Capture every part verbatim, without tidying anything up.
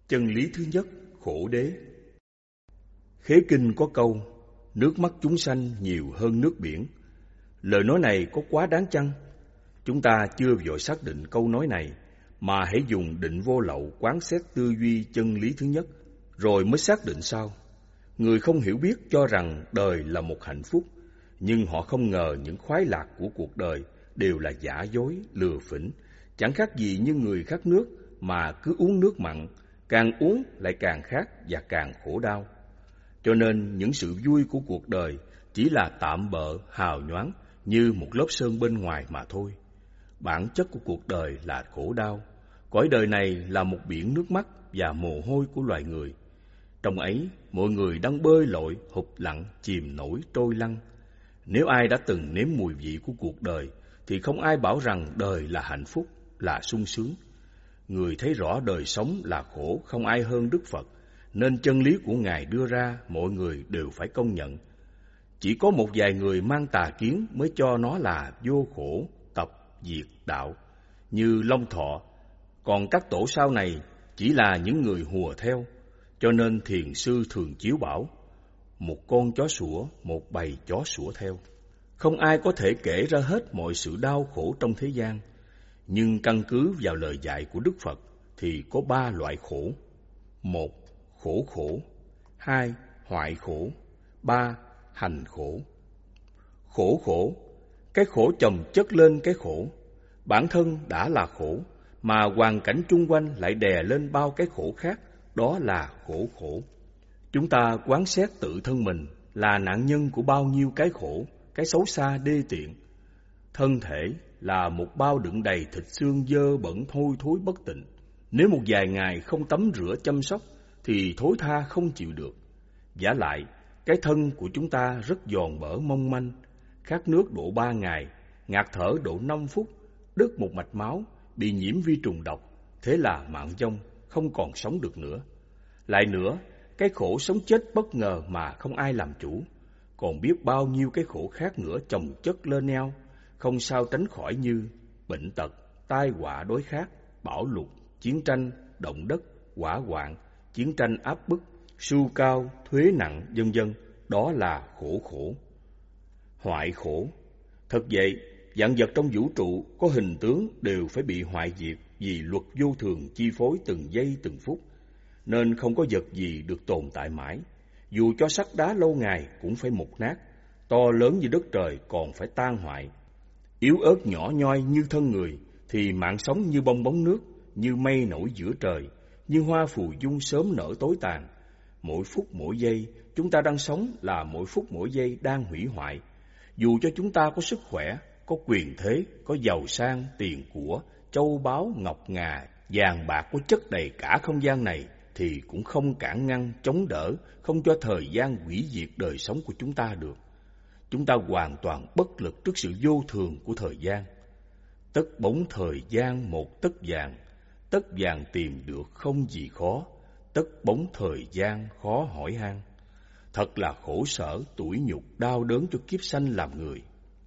Chân lý thứ nhất, khổ đế. Khế kinh có câu, nước mắt chúng sanh nhiều hơn nước biển. Lời nói này có quá đáng chăng? Chúng ta chưa vội xác định câu nói này, mà hãy dùng định vô lậu quán xét tư duy chân lý thứ nhất, rồi mới xác định sau. Người không hiểu biết cho rằng đời là một hạnh phúc, nhưng họ không ngờ những khoái lạc của cuộc đời đều là giả dối, lừa phỉnh, chẳng khác gì như người khát nước mà cứ uống nước mặn, càng uống lại càng khát và càng khổ đau. Cho nên những sự vui của cuộc đời chỉ là tạm bợ, hào nhoáng như một lớp sơn bên ngoài mà thôi. Bản chất của cuộc đời là khổ đau. Cõi đời này là một biển nước mắt và mồ hôi của loài người. Trong ấy, mọi người đang bơi lội, hụp lặn, chìm nổi, trôi lăn. Nếu ai đã từng nếm mùi vị của cuộc đời, thì không ai bảo rằng đời là hạnh phúc, là sung sướng. Người thấy rõ đời sống là khổ không ai hơn Đức Phật, nên chân lý của Ngài đưa ra mọi người đều phải công nhận. Chỉ có một vài người mang tà kiến mới cho nó là vô khổ, tập, diệt, đạo, như Long Thọ. Còn các tổ sau này chỉ là những người hùa theo, cho nên thiền sư thường chiếu bảo, một con chó sủa, một bầy chó sủa theo. Không ai có thể kể ra hết mọi sự đau khổ trong thế gian, nhưng căn cứ vào lời dạy của Đức Phật thì có ba loại khổ. Một, khổ khổ. Hai, hoại khổ. Ba, hành khổ. Khổ khổ, cái khổ chồng chất lên cái khổ. Bản thân đã là khổ, mà hoàn cảnh chung quanh lại đè lên bao cái khổ khác, đó là khổ khổ. Chúng ta quán xét tự thân mình là nạn nhân của bao nhiêu cái khổ, cái xấu xa đê tiện. Thân thể là một bao đựng đầy thịt xương dơ bẩn thui thối bất tịnh. Nếu một vài ngày không tắm rửa chăm sóc thì thối tha không chịu được. Vả lại, cái thân của chúng ta rất giòn bở mong manh, khát nước độ ba ngày, ngạt thở độ năm phút, đứt một mạch máu, bị nhiễm vi trùng độc, thế là mạng vong, không còn sống được nữa. Lại nữa, cái khổ sống chết bất ngờ mà không ai làm chủ, còn biết bao nhiêu cái khổ khác nữa chồng chất lên nhau, không sao tránh khỏi như bệnh tật, tai họa đối khát, bão lụt, chiến tranh, động đất, hỏa hoạn, chiến tranh áp bức, sưu cao, thuế nặng, vân vân. Đó là khổ khổ. Hoại khổ. Thật vậy, vạn vật trong vũ trụ có hình tướng đều phải bị hoại diệt vì luật vô thường chi phối từng giây từng phút, nên không có vật gì được tồn tại mãi. Dù cho sắt đá lâu ngày cũng phải mục nát, to lớn như đất trời còn phải tan hoại. Yếu ớt nhỏ nhoi như thân người thì mạng sống như bong bóng nước, như mây nổi giữa trời, như hoa phù dung sớm nở tối tàn. Mỗi phút mỗi giây chúng ta đang sống là mỗi phút mỗi giây đang hủy hoại. Dù cho chúng ta có sức khỏe, có quyền thế, có giàu sang, tiền của, châu báu, ngọc ngà, vàng bạc có chất đầy cả không gian này, thì cũng không cản ngăn, chống đỡ, không cho thời gian hủy diệt đời sống của chúng ta được. Chúng ta hoàn toàn bất lực trước sự vô thường của thời gian. Tất bóng thời gian một tấc vàng, tất vàng tìm được không gì khó, tất bóng thời gian khó hỏi han. Thật là khổ sở, tủi nhục, đau đớn cho kiếp sanh làm người.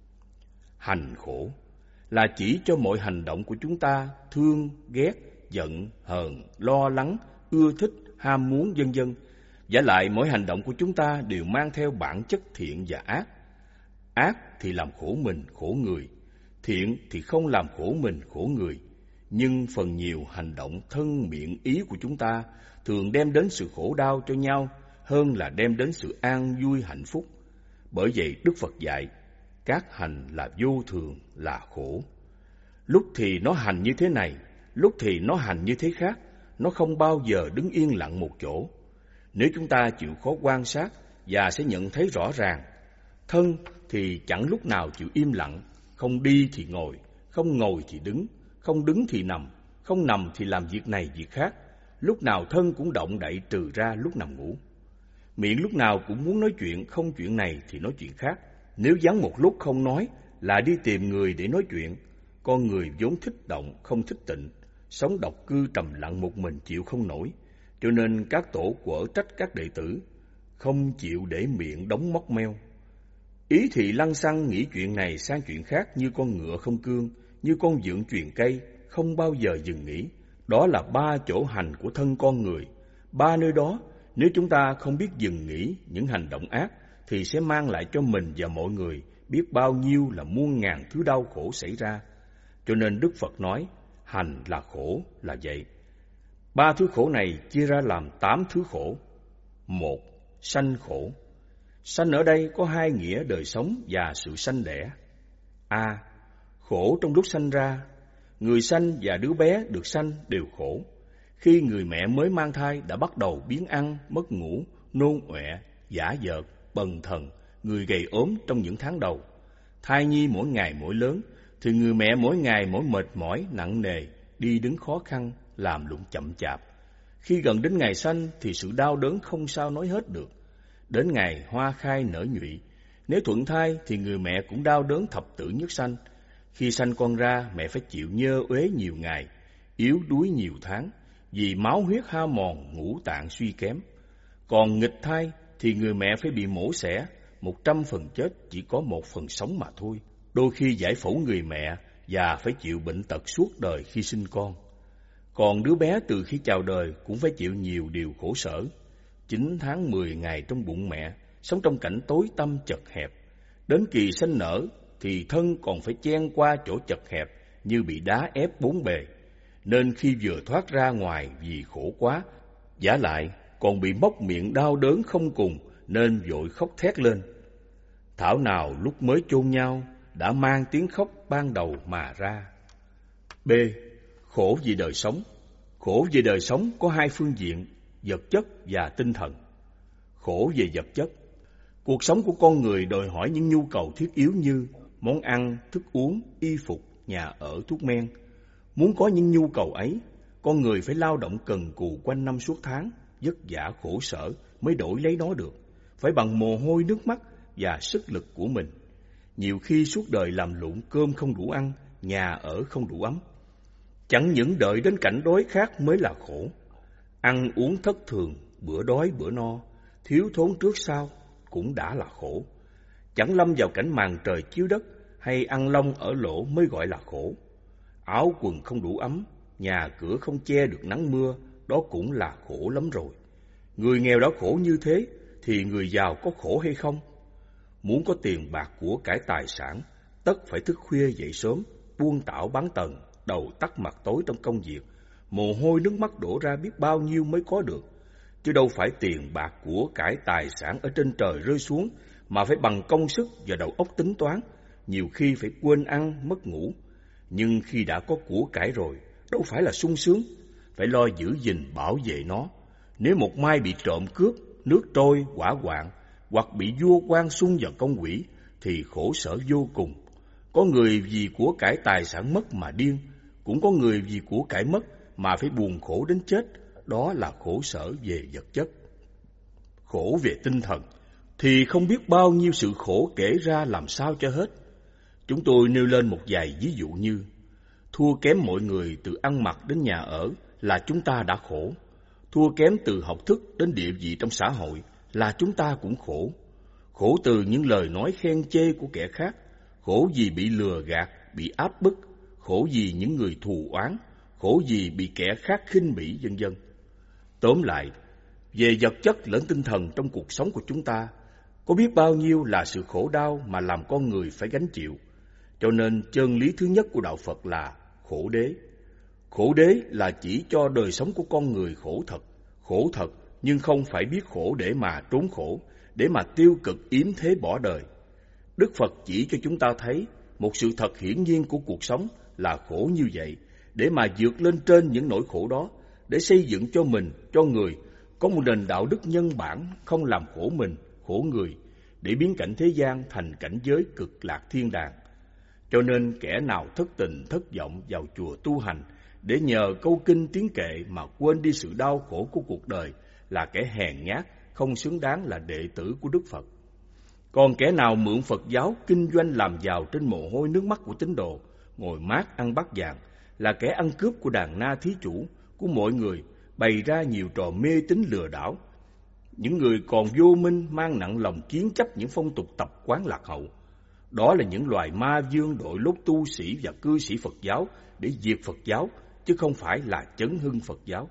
Hành khổ là chỉ cho mọi hành động của chúng ta thương, ghét, giận, hờn, lo lắng, ưa thích, ham muốn, vân vân. Vả lại mỗi hành động của chúng ta đều mang theo bản chất thiện và ác. Ác thì làm khổ mình, khổ người. Thiện thì không làm khổ mình, khổ người. Nhưng phần nhiều hành động thân miệng ý của chúng ta thường đem đến sự khổ đau cho nhau hơn là đem đến sự an vui hạnh phúc. Bởi vậy Đức Phật dạy, các hành là vô thường, là khổ. Lúc thì nó hành như thế này, lúc thì nó hành như thế khác, nó không bao giờ đứng yên lặng một chỗ. Nếu chúng ta chịu khó quan sát và sẽ nhận thấy rõ ràng, thân thì chẳng lúc nào chịu im lặng, không đi thì ngồi, không ngồi thì đứng, không đứng thì nằm, không nằm thì làm việc này việc khác. Lúc nào thân cũng động đậy trừ ra lúc nằm ngủ. Miệng lúc nào cũng muốn nói chuyện, không chuyện này thì nói chuyện khác. Nếu vắng một lúc không nói là đi tìm người để nói chuyện. Con người vốn thích động, không thích tịnh, sống độc cư trầm lặng một mình chịu không nổi. Cho nên các tổ quở trách các đệ tử, không chịu để miệng đóng móc meo. Ý thị lăng xăng nghĩ chuyện này sang chuyện khác như con ngựa không cương, như con vượn chuyền cây, không bao giờ dừng nghỉ. Đó là ba chỗ hành của thân con người. Ba nơi đó, nếu chúng ta không biết dừng nghỉ những hành động ác, thì sẽ mang lại cho mình và mọi người biết bao nhiêu là muôn ngàn thứ đau khổ xảy ra. Cho nên Đức Phật nói, hành là khổ là vậy. Ba thứ khổ này chia ra làm tám thứ khổ. Một, sanh khổ. Sanh ở đây có hai nghĩa đời sống và sự sanh đẻ. A. Khổ trong lúc sanh ra. Người sanh và đứa bé được sanh đều khổ. Khi người mẹ mới mang thai đã bắt đầu biếng ăn, mất ngủ, nôn ọe, dã dợt, bần thần, người gầy ốm trong những tháng đầu. Thai nhi mỗi ngày mỗi lớn, thì người mẹ mỗi ngày mỗi mệt mỏi, nặng nề, đi đứng khó khăn, làm lụng chậm chạp. Khi gần đến ngày sanh thì sự đau đớn không sao nói hết được. Đến ngày hoa khai nở nhụy, nếu thuận thai thì người mẹ cũng đau đớn thập tử nhất sanh. Khi sanh con ra, mẹ phải chịu nhơ uế nhiều ngày, yếu đuối nhiều tháng, vì máu huyết hao mòn, ngũ tạng suy kém. Còn nghịch thai thì người mẹ phải bị mổ xẻ, một trăm phần chết chỉ có một phần sống mà thôi. Đôi khi giải phẫu người mẹ và phải chịu bệnh tật suốt đời khi sinh con. Còn đứa bé từ khi chào đời cũng phải chịu nhiều điều khổ sở. Chín tháng mười ngày trong bụng mẹ, sống trong cảnh tối tăm chật hẹp. Đến kỳ sanh nở thì thân còn phải chen qua chỗ chật hẹp như bị đá ép bốn bề. Nên khi vừa thoát ra ngoài vì khổ quá, vả lại còn bị móc miệng đau đớn không cùng, nên vội khóc thét lên. Thảo nào lúc mới chôn nhau đã mang tiếng khóc ban đầu mà ra. B. Khổ vì đời sống. Khổ về đời sống có hai phương diện, vật chất và tinh thần. Khổ về vật chất. Cuộc sống của con người đòi hỏi những nhu cầu thiết yếu như món ăn, thức uống, y phục, nhà ở, thuốc men. Muốn có những nhu cầu ấy, con người phải lao động cần cù quanh năm suốt tháng, vất vả khổ sở mới đổi lấy nó được, phải bằng mồ hôi nước mắt và sức lực của mình. Nhiều khi suốt đời làm lụng cơm không đủ ăn, nhà ở không đủ ấm. Chẳng những đợi đến cảnh đói khát mới là khổ. Ăn uống thất thường, bữa đói bữa no, thiếu thốn trước sau cũng đã là khổ. Chẳng lâm vào cảnh màn trời chiếu đất hay ăn lông ở lỗ mới gọi là khổ. Áo quần không đủ ấm, nhà cửa không che được nắng mưa, đó cũng là khổ lắm rồi. Người nghèo đã khổ như thế thì người giàu có khổ hay không? Muốn có tiền bạc của cải tài sản, tất phải thức khuya dậy sớm, buôn tảo bán tần, đầu tắt mặt tối trong công việc, mồ hôi nước mắt đổ ra biết bao nhiêu mới có được. Chứ đâu phải tiền bạc của cải tài sản ở trên trời rơi xuống, mà phải bằng công sức và đầu óc tính toán, nhiều khi phải quên ăn, mất ngủ. Nhưng khi đã có của cải rồi, đâu phải là sung sướng, phải lo giữ gìn bảo vệ nó. Nếu một mai bị trộm cướp, nước trôi, hỏa hoạn, hoặc bị vua quan xung vào công quỹ, thì khổ sở vô cùng. Có người vì của cải tài sản mất mà điên, cũng có người vì của cải mất mà phải buồn khổ đến chết, đó là khổ sở về vật chất. Khổ về tinh thần thì không biết bao nhiêu sự khổ kể ra làm sao cho hết. Chúng tôi nêu lên một vài ví dụ như: thua kém mọi người từ ăn mặc đến nhà ở là chúng ta đã khổ. Thua kém từ học thức đến địa vị trong xã hội là chúng ta cũng khổ. Khổ từ những lời nói khen chê của kẻ khác, khổ vì bị lừa gạt, bị áp bức, khổ vì những người thù oán, khổ vì bị kẻ khác khinh bỉ, vân vân. Tóm lại, về vật chất lẫn tinh thần trong cuộc sống của chúng ta, có biết bao nhiêu là sự khổ đau mà làm con người phải gánh chịu. Cho nên chân lý thứ nhất của đạo Phật là khổ đế. Khổ đế là chỉ cho đời sống của con người khổ thật, khổ thật nhưng không phải biết khổ để mà trốn khổ, để mà tiêu cực yếm thế bỏ đời. Đức Phật chỉ cho chúng ta thấy một sự thật hiển nhiên của cuộc sống là khổ như vậy, để mà vượt lên trên những nỗi khổ đó, để xây dựng cho mình, cho người có một nền đạo đức nhân bản, không làm khổ mình, khổ người, để biến cảnh thế gian thành cảnh giới cực lạc thiên đàng. Cho nên kẻ nào thất tình thất vọng vào chùa tu hành để nhờ câu kinh tiếng kệ mà quên đi sự đau khổ của cuộc đời là kẻ hèn nhát, không xứng đáng là đệ tử của Đức Phật. Còn kẻ nào mượn Phật giáo kinh doanh làm giàu trên mồ hôi nước mắt của tín đồ, ngồi mát ăn bát vàng, là kẻ ăn cướp của đàn na thí chủ, của mọi người, bày ra nhiều trò mê tín lừa đảo. Những người còn vô minh mang nặng lòng kiến chấp những phong tục tập quán lạc hậu. Đó là những loài ma vương đội lốt tu sĩ và cư sĩ Phật giáo để diệt Phật giáo chứ không phải là chấn hưng Phật giáo.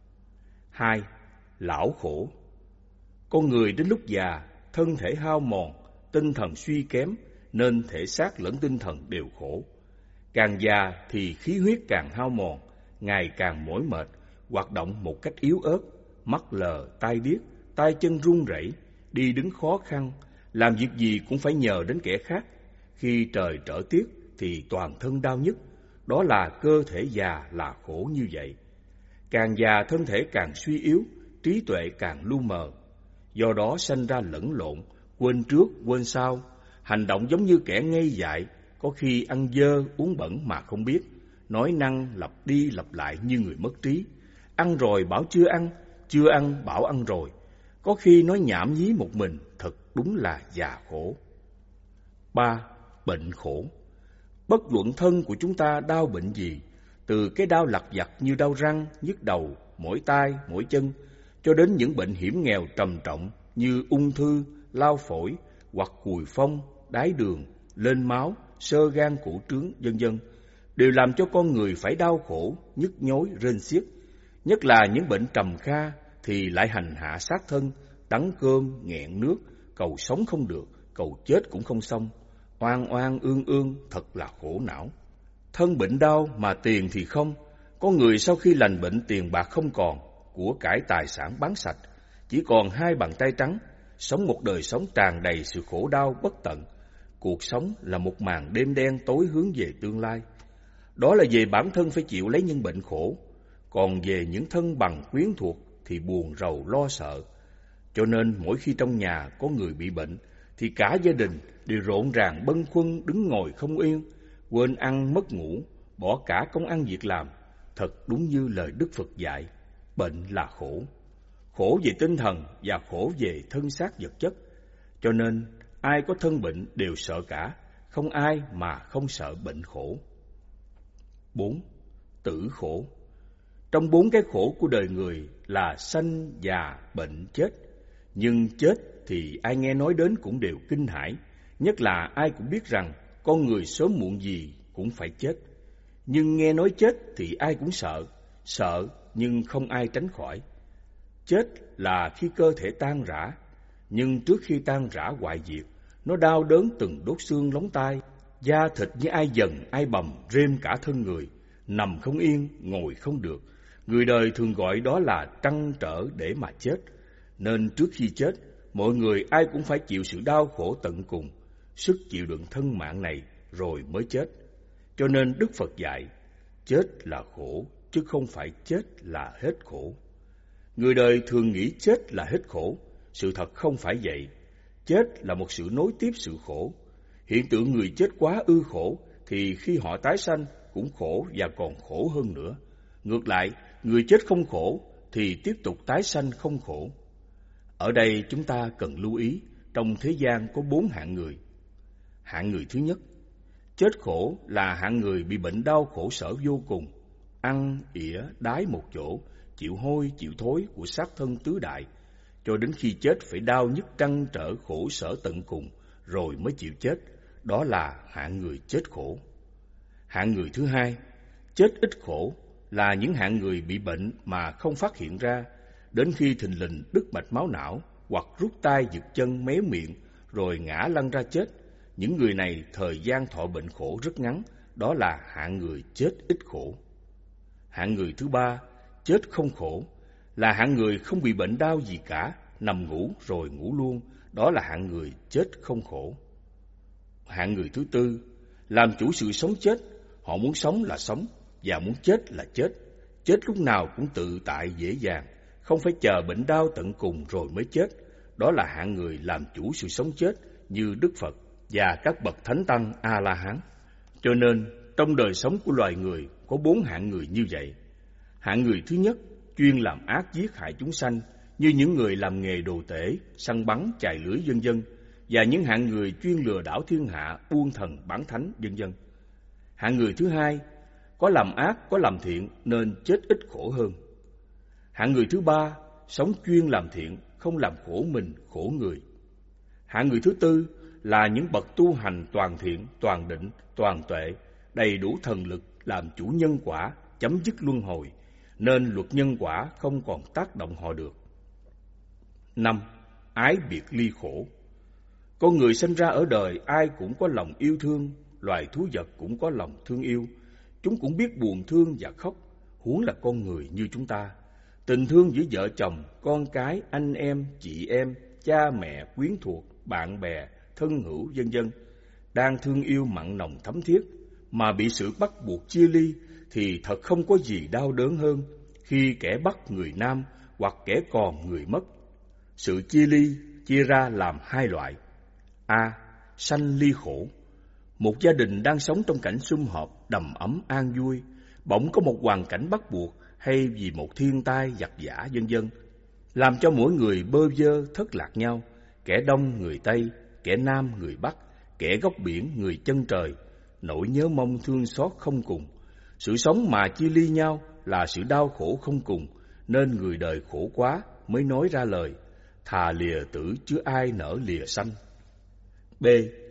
Hai, lão khổ. Con người đến lúc già, thân thể hao mòn, tinh thần suy kém, nên thể xác lẫn tinh thần đều khổ. Càng già thì khí huyết càng hao mòn, ngày càng mỏi mệt, hoạt động một cách yếu ớt, mắt lờ, tai điếc, tay chân run rẩy, đi đứng khó khăn, làm việc gì cũng phải nhờ đến kẻ khác. Khi trời trở tiết thì toàn thân đau nhức, đó là cơ thể già là khổ như vậy. Càng già thân thể càng suy yếu, trí tuệ càng lu mờ, do đó sanh ra lẫn lộn, quên trước quên sau, hành động giống như kẻ ngây dại, có khi ăn dơ uống bẩn mà không biết, nói năng lặp đi lặp lại như người mất trí, ăn rồi bảo chưa ăn, chưa ăn bảo ăn rồi, có khi nói nhảm nhí một mình, thật đúng là già khổ. Ba, bệnh khổ. Bất luận thân của chúng ta đau bệnh gì, từ cái đau lặt vặt như đau răng, nhức đầu, mỏi tai, mỏi chân, cho đến những bệnh hiểm nghèo trầm trọng như ung thư, lao phổi, hoặc cùi phong, đái đường, lên máu, xơ gan cổ trướng, vân vân, đều làm cho con người phải đau khổ, nhức nhối, rên xiết. Nhất là những bệnh trầm kha thì lại hành hạ sát thân, đắng cơm, nghẹn nước, cầu sống không được, cầu chết cũng không xong, oan oan ương ương, thật là khổ não. Thân bệnh đau mà tiền thì không, có người sau khi lành bệnh tiền bạc không còn, của cải tài sản bán sạch, chỉ còn hai bàn tay trắng, sống một đời sống tràn đầy sự khổ đau bất tận. Cuộc sống là một màn đêm đen tối hướng về tương lai. Đó là về bản thân phải chịu lấy những bệnh khổ, còn về những thân bằng quyến thuộc thì buồn rầu lo sợ. Cho nên mỗi khi trong nhà có người bị bệnh thì cả gia đình đều rộn ràng bâng khuâng đứng ngồi không yên, quên ăn mất ngủ, bỏ cả công ăn việc làm. Thật đúng như lời Đức Phật dạy, bệnh là khổ, khổ về tinh thần và khổ về thân xác vật chất. Cho nên ai có thân bệnh đều sợ cả, không ai mà không sợ bệnh khổ. Bốn, tử khổ. Trong bốn cái khổ của đời người là sanh, già, bệnh, chết. Nhưng chết thì ai nghe nói đến cũng đều kinh hãi, nhất là ai cũng biết rằng con người sớm muộn gì cũng phải chết. Nhưng nghe nói chết thì ai cũng sợ, sợ nhưng không ai tránh khỏi. Chết là khi cơ thể tan rã, nhưng trước khi tan rã hoại diệt, nó đau đớn từng đốt xương lóng tai, da thịt như ai dần ai bầm rêm cả thân người, nằm không yên, ngồi không được. Người đời thường gọi đó là trăn trở để mà chết. Nên trước khi chết, mọi người ai cũng phải chịu sự đau khổ tận cùng, sức chịu đựng thân mạng này rồi mới chết. Cho nên Đức Phật dạy, chết là khổ, chứ không phải chết là hết khổ. Người đời thường nghĩ chết là hết khổ, sự thật không phải vậy. Chết là một sự nối tiếp sự khổ. Hiện tượng người chết quá ư khổ, thì khi họ tái sanh cũng khổ và còn khổ hơn nữa. Ngược lại, người chết không khổ, thì tiếp tục tái sanh không khổ. Ở đây chúng ta cần lưu ý, trong thế gian có bốn hạng người. Hạng người thứ nhất, chết khổ là hạng người bị bệnh đau khổ sở vô cùng, ăn, ỉa, đái một chỗ, chịu hôi, chịu thối của xác thân tứ đại, cho đến khi chết phải đau nhức trăn trở khổ sở tận cùng, rồi mới chịu chết. Đó là hạng người chết khổ. Hạng người thứ hai, chết ít khổ, là những hạng người bị bệnh mà không phát hiện ra, đến khi thình lình đứt mạch máu não, hoặc rút tay giật chân méo miệng, rồi ngã lăn ra chết. Những người này thời gian thọ bệnh khổ rất ngắn, đó là hạng người chết ít khổ. Hạng người thứ ba, chết không khổ, là hạng người không bị bệnh đau gì cả, nằm ngủ rồi ngủ luôn, đó là hạng người chết không khổ. Hạng người thứ tư, làm chủ sự sống chết, họ muốn sống là sống, và muốn chết là chết, chết lúc nào cũng tự tại dễ dàng, không phải chờ bệnh đau tận cùng rồi mới chết. Đó là hạng người làm chủ sự sống chết như Đức Phật và các bậc thánh tăng A-la-hán. Cho nên trong đời sống của loài người có bốn hạng người như vậy. Hạng người thứ nhất chuyên làm ác giết hại chúng sanh, như những người làm nghề đồ tể, săn bắn, chài lưới vân vân, và những hạng người chuyên lừa đảo thiên hạ, buôn thần bán thánh vân vân. Hạng người thứ hai có làm ác có làm thiện nên chết ít khổ hơn. Hạng người thứ ba sống chuyên làm thiện, không làm khổ mình khổ người. Hạng người thứ tư là những bậc tu hành toàn thiện, toàn định, toàn tuệ, đầy đủ thần lực làm chủ nhân quả, chấm dứt luân hồi, nên luật nhân quả không còn tác động họ được. Năm. Ái biệt ly khổ. Con người sinh ra ở đời ai cũng có lòng yêu thương, loài thú vật cũng có lòng thương yêu. Chúng cũng biết buồn thương và khóc, huống là con người như chúng ta. Tình thương giữa vợ chồng, con cái, anh em, chị em, cha mẹ, quyến thuộc, bạn bè, thân hữu, vân vân đang thương yêu mặn nồng thấm thiết, mà bị sự bắt buộc chia ly thì thật không có gì đau đớn hơn khi kẻ bắt người nam hoặc kẻ còn người mất. Sự chia ly chia ra làm hai loại. A. Sanh ly khổ. Một gia đình đang sống trong cảnh sum họp, đầm ấm an vui, bỗng có một hoàn cảnh bắt buộc hay vì một thiên tai giặc giã vân vân, làm cho mỗi người bơ vơ thất lạc nhau, kẻ Đông người Tây, kẻ Nam người Bắc, kẻ góc biển người chân trời, nỗi nhớ mong thương xót không cùng. Sự sống mà chia ly nhau là sự đau khổ không cùng, nên người đời khổ quá mới nói ra lời thà lìa tử chứ ai nỡ lìa sanh. B.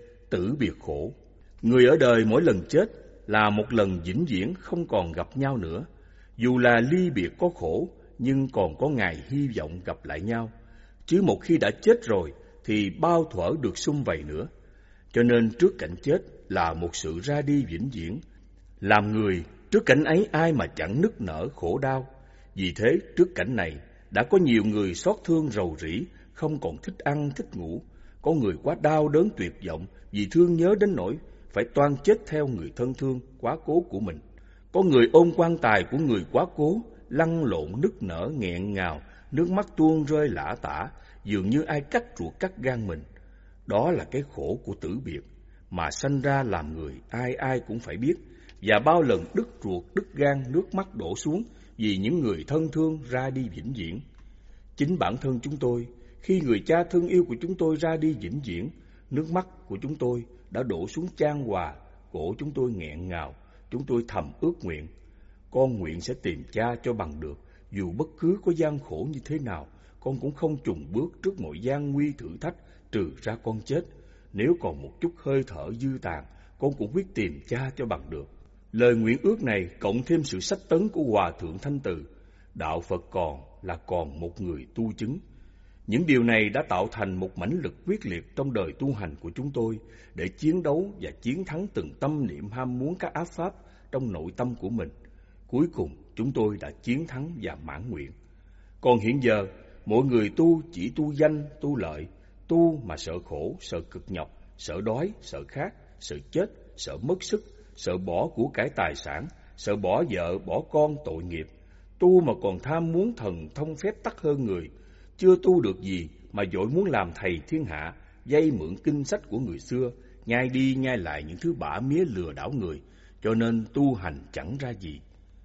Tử biệt khổ. Người ở đời mỗi lần chết là một lần vĩnh viễn không còn gặp nhau nữa. Dù là ly biệt có khổ, nhưng còn có ngày hy vọng gặp lại nhau. Chứ một khi đã chết rồi thì bao thuở được sum vầy nữa. Cho nên trước cảnh chết là một sự ra đi vĩnh viễn. Làm người, trước cảnh ấy ai mà chẳng nức nở khổ đau. Vì thế trước cảnh này đã có nhiều người xót thương rầu rĩ, không còn thích ăn thích ngủ. Có người quá đau đớn tuyệt vọng vì thương nhớ đến nỗi phải toan chết theo người thân thương quá cố của mình. Có người ôm quan tài của người quá cố, lăn lộn nức nở nghẹn ngào, nước mắt tuôn rơi lã tả, dường như ai cắt ruột cắt gan mình. Đó là cái khổ của tử biệt, mà sanh ra làm người ai ai cũng phải biết, và bao lần đứt ruột đứt gan, nước mắt đổ xuống vì những người thân thương ra đi vĩnh viễn. Chính bản thân chúng tôi, khi người cha thân yêu của chúng tôi ra đi vĩnh viễn, nước mắt của chúng tôi đã đổ xuống chan hòa, cổ chúng tôi nghẹn ngào, chúng tôi thầm ước nguyện: con nguyện sẽ tìm cha cho bằng được, dù bất cứ có gian khổ như thế nào, con cũng không chùn bước trước mọi gian nguy thử thách, trừ ra con chết. Nếu còn một chút hơi thở dư tàn, con cũng quyết tìm cha cho bằng được. Lời nguyện ước này cộng thêm sự sách tấn của Hòa Thượng Thanh Từ, đạo Phật còn là còn một người tu chứng. Những điều này đã tạo thành một mãnh lực quyết liệt trong đời tu hành của chúng tôi để chiến đấu và chiến thắng từng tâm niệm ham muốn các ác pháp trong nội tâm của mình. Cuối cùng chúng tôi đã chiến thắng và mãn nguyện. Còn hiện giờ, mọi người tu chỉ tu danh, tu lợi, tu mà sợ khổ, sợ cực nhọc, sợ đói, sợ khát, sợ chết, sợ mất sức, sợ bỏ của cải tài sản, sợ bỏ vợ, bỏ con tội nghiệp. Tu mà còn tham muốn thần thông phép tắc hơn người, chưa tu được gì mà vội muốn làm thầy thiên hạ, vay mượn kinh sách của người xưa, nhai đi nhai lại những thứ bả mía lừa đảo người, cho nên tu hành chẳng ra gì.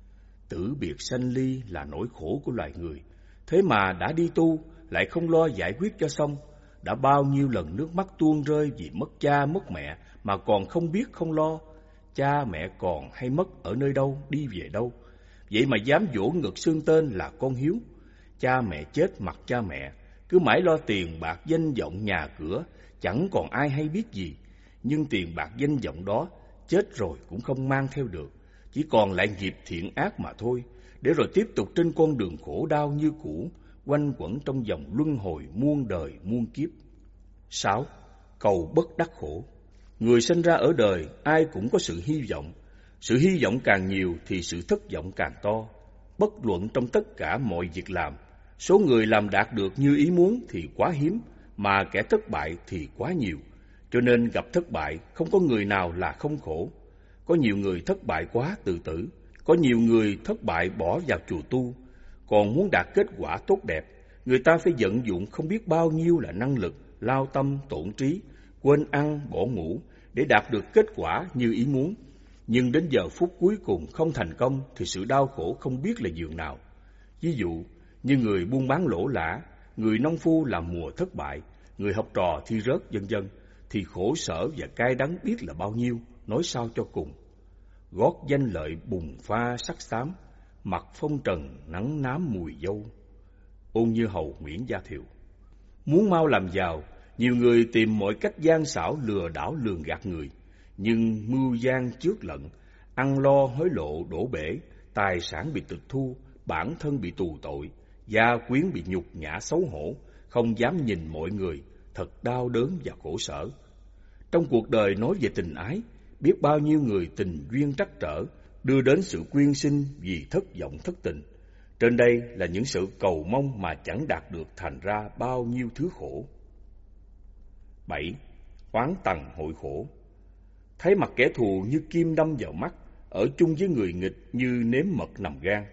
Tử biệt sanh ly là nỗi khổ của loài người, thế mà đã đi tu lại không lo giải quyết cho xong. Đã bao nhiêu lần nước mắt tuôn rơi vì mất cha mất mẹ mà còn không biết không lo. Cha mẹ còn hay mất ở nơi đâu, đi về đâu, vậy mà dám vỗ ngực xưng tên là con hiếu. Cha mẹ chết mặc cha mẹ, cứ mãi lo tiền bạc danh vọng nhà cửa, chẳng còn ai hay biết gì. Nhưng tiền bạc danh vọng đó chết rồi cũng không mang theo được, chỉ còn lại nghiệp thiện ác mà thôi, để rồi tiếp tục trên con đường khổ đau như cũ, quanh quẩn trong vòng luân hồi muôn đời muôn kiếp. Sáu. Cầu bất đắc khổ. Người sinh ra ở đời ai cũng có sự hy vọng. Sự hy vọng càng nhiều thì sự thất vọng càng to. Bất luận trong tất cả mọi việc làm, số người làm đạt được như ý muốn thì quá hiếm, mà kẻ thất bại thì quá nhiều. Cho nên gặp thất bại không có người nào là không khổ. Có nhiều người thất bại quá tự tử, có nhiều người thất bại bỏ vào chùa tu. Còn muốn đạt kết quả tốt đẹp, người ta phải vận dụng không biết bao nhiêu là năng lực, lao tâm tổn trí, quên ăn bỏ ngủ để đạt được kết quả như ý muốn. Nhưng đến giờ phút cuối cùng không thành công thì sự đau khổ không biết là giường nào. Ví dụ như người buôn bán lỗ lã, người nông phu làm mùa thất bại, người học trò thi rớt vân vân, thì khổ sở và cay đắng biết là bao nhiêu, nói sao cho cùng. Gót danh lợi bùng pha sắc xám, mặt phong trần nắng nám mùi dâu. Ôn Như Hầu Nguyễn Gia Thiệu. Muốn mau làm giàu, nhiều người tìm mọi cách gian xảo lừa đảo lường gạt người, nhưng mưu gian trước lận, ăn lo hối lộ đổ bể, tài sản bị tịch thu, bản thân bị tù tội, gia quyến bị nhục nhã xấu hổ, không dám nhìn mọi người, thật đau đớn và khổ sở. Trong cuộc đời nói về tình ái, biết bao nhiêu người tình duyên trắc trở, đưa đến sự quyên sinh vì thất vọng thất tình. Trên đây là những sự cầu mong mà chẳng đạt được, thành ra bao nhiêu thứ khổ. bảy. Oán tằng hội khổ. Thấy mặt kẻ thù như kim đâm vào mắt, ở chung với người nghịch như nếm mật nằm gan.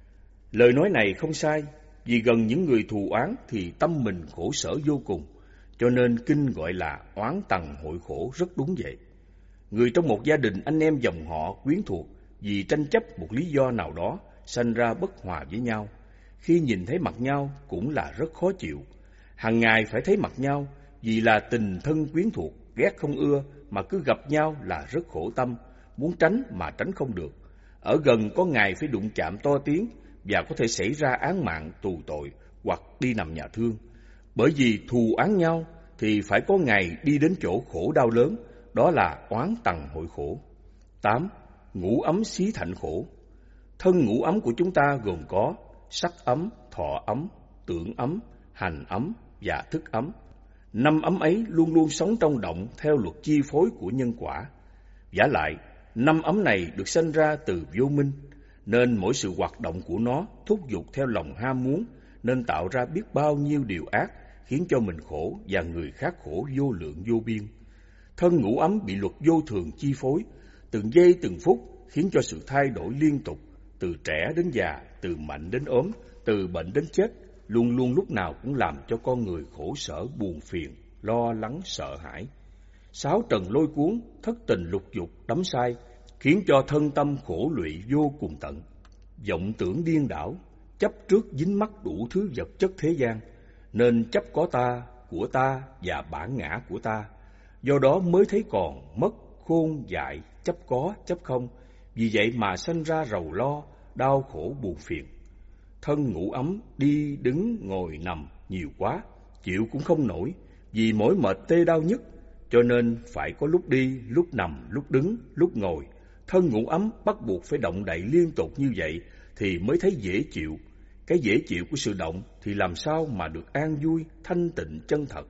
Lời nói này không sai, vì gần những người thù oán thì tâm mình khổ sở vô cùng, cho nên kinh gọi là oán tằng hội khổ rất đúng vậy. Người trong một gia đình anh em dòng họ quyến thuộc vì tranh chấp một lý do nào đó sanh ra bất hòa với nhau. Khi nhìn thấy mặt nhau cũng là rất khó chịu. Hàng ngày phải thấy mặt nhau vì là tình thân quyến thuộc, ghét không ưa mà cứ gặp nhau là rất khổ tâm, muốn tránh mà tránh không được. Ở gần có ngày phải đụng chạm to tiếng và có thể xảy ra án mạng tù tội hoặc đi nằm nhà thương. Bởi vì thù oán nhau thì phải có ngày đi đến chỗ khổ đau lớn, đó là oán tằng hội khổ. tám. Ngũ ấm xí thạnh khổ. Thân ngũ ấm của chúng ta gồm có sắc ấm, thọ ấm, tưởng ấm, hành ấm và thức ấm. Năm ấm ấy luôn luôn sống trong động theo luật chi phối của nhân quả. Vả lại, năm ấm này được sinh ra từ vô minh, nên mỗi sự hoạt động của nó thúc giục theo lòng ham muốn, nên tạo ra biết bao nhiêu điều ác, khiến cho mình khổ và người khác khổ vô lượng vô biên. Thân ngũ ấm bị luật vô thường chi phối, từng giây từng phút khiến cho sự thay đổi liên tục, từ trẻ đến già, từ mạnh đến ốm, từ bệnh đến chết, luôn luôn lúc nào cũng làm cho con người khổ sở buồn phiền, lo lắng sợ hãi. Sáu trần lôi cuốn, thất tình lục dục đắm say, khiến cho thân tâm khổ lụy vô cùng tận. Vọng tưởng điên đảo, chấp trước dính mắc đủ thứ vật chất thế gian, nên chấp có ta, của ta và bản ngã của ta. Do đó mới thấy còn mất, khôn, dại, chấp có, chấp không. Vì vậy mà sanh ra rầu lo, đau khổ buồn phiền. Thân ngũ ấm, đi, đứng, ngồi, nằm nhiều quá, chịu cũng không nổi, vì mỏi mệt tê đau nhức, cho nên phải có lúc đi, lúc nằm, lúc đứng, lúc ngồi. Thân ngũ ấm bắt buộc phải động đậy liên tục như vậy thì mới thấy dễ chịu. Cái dễ chịu của sự động thì làm sao mà được an vui, thanh tịnh, chân thật.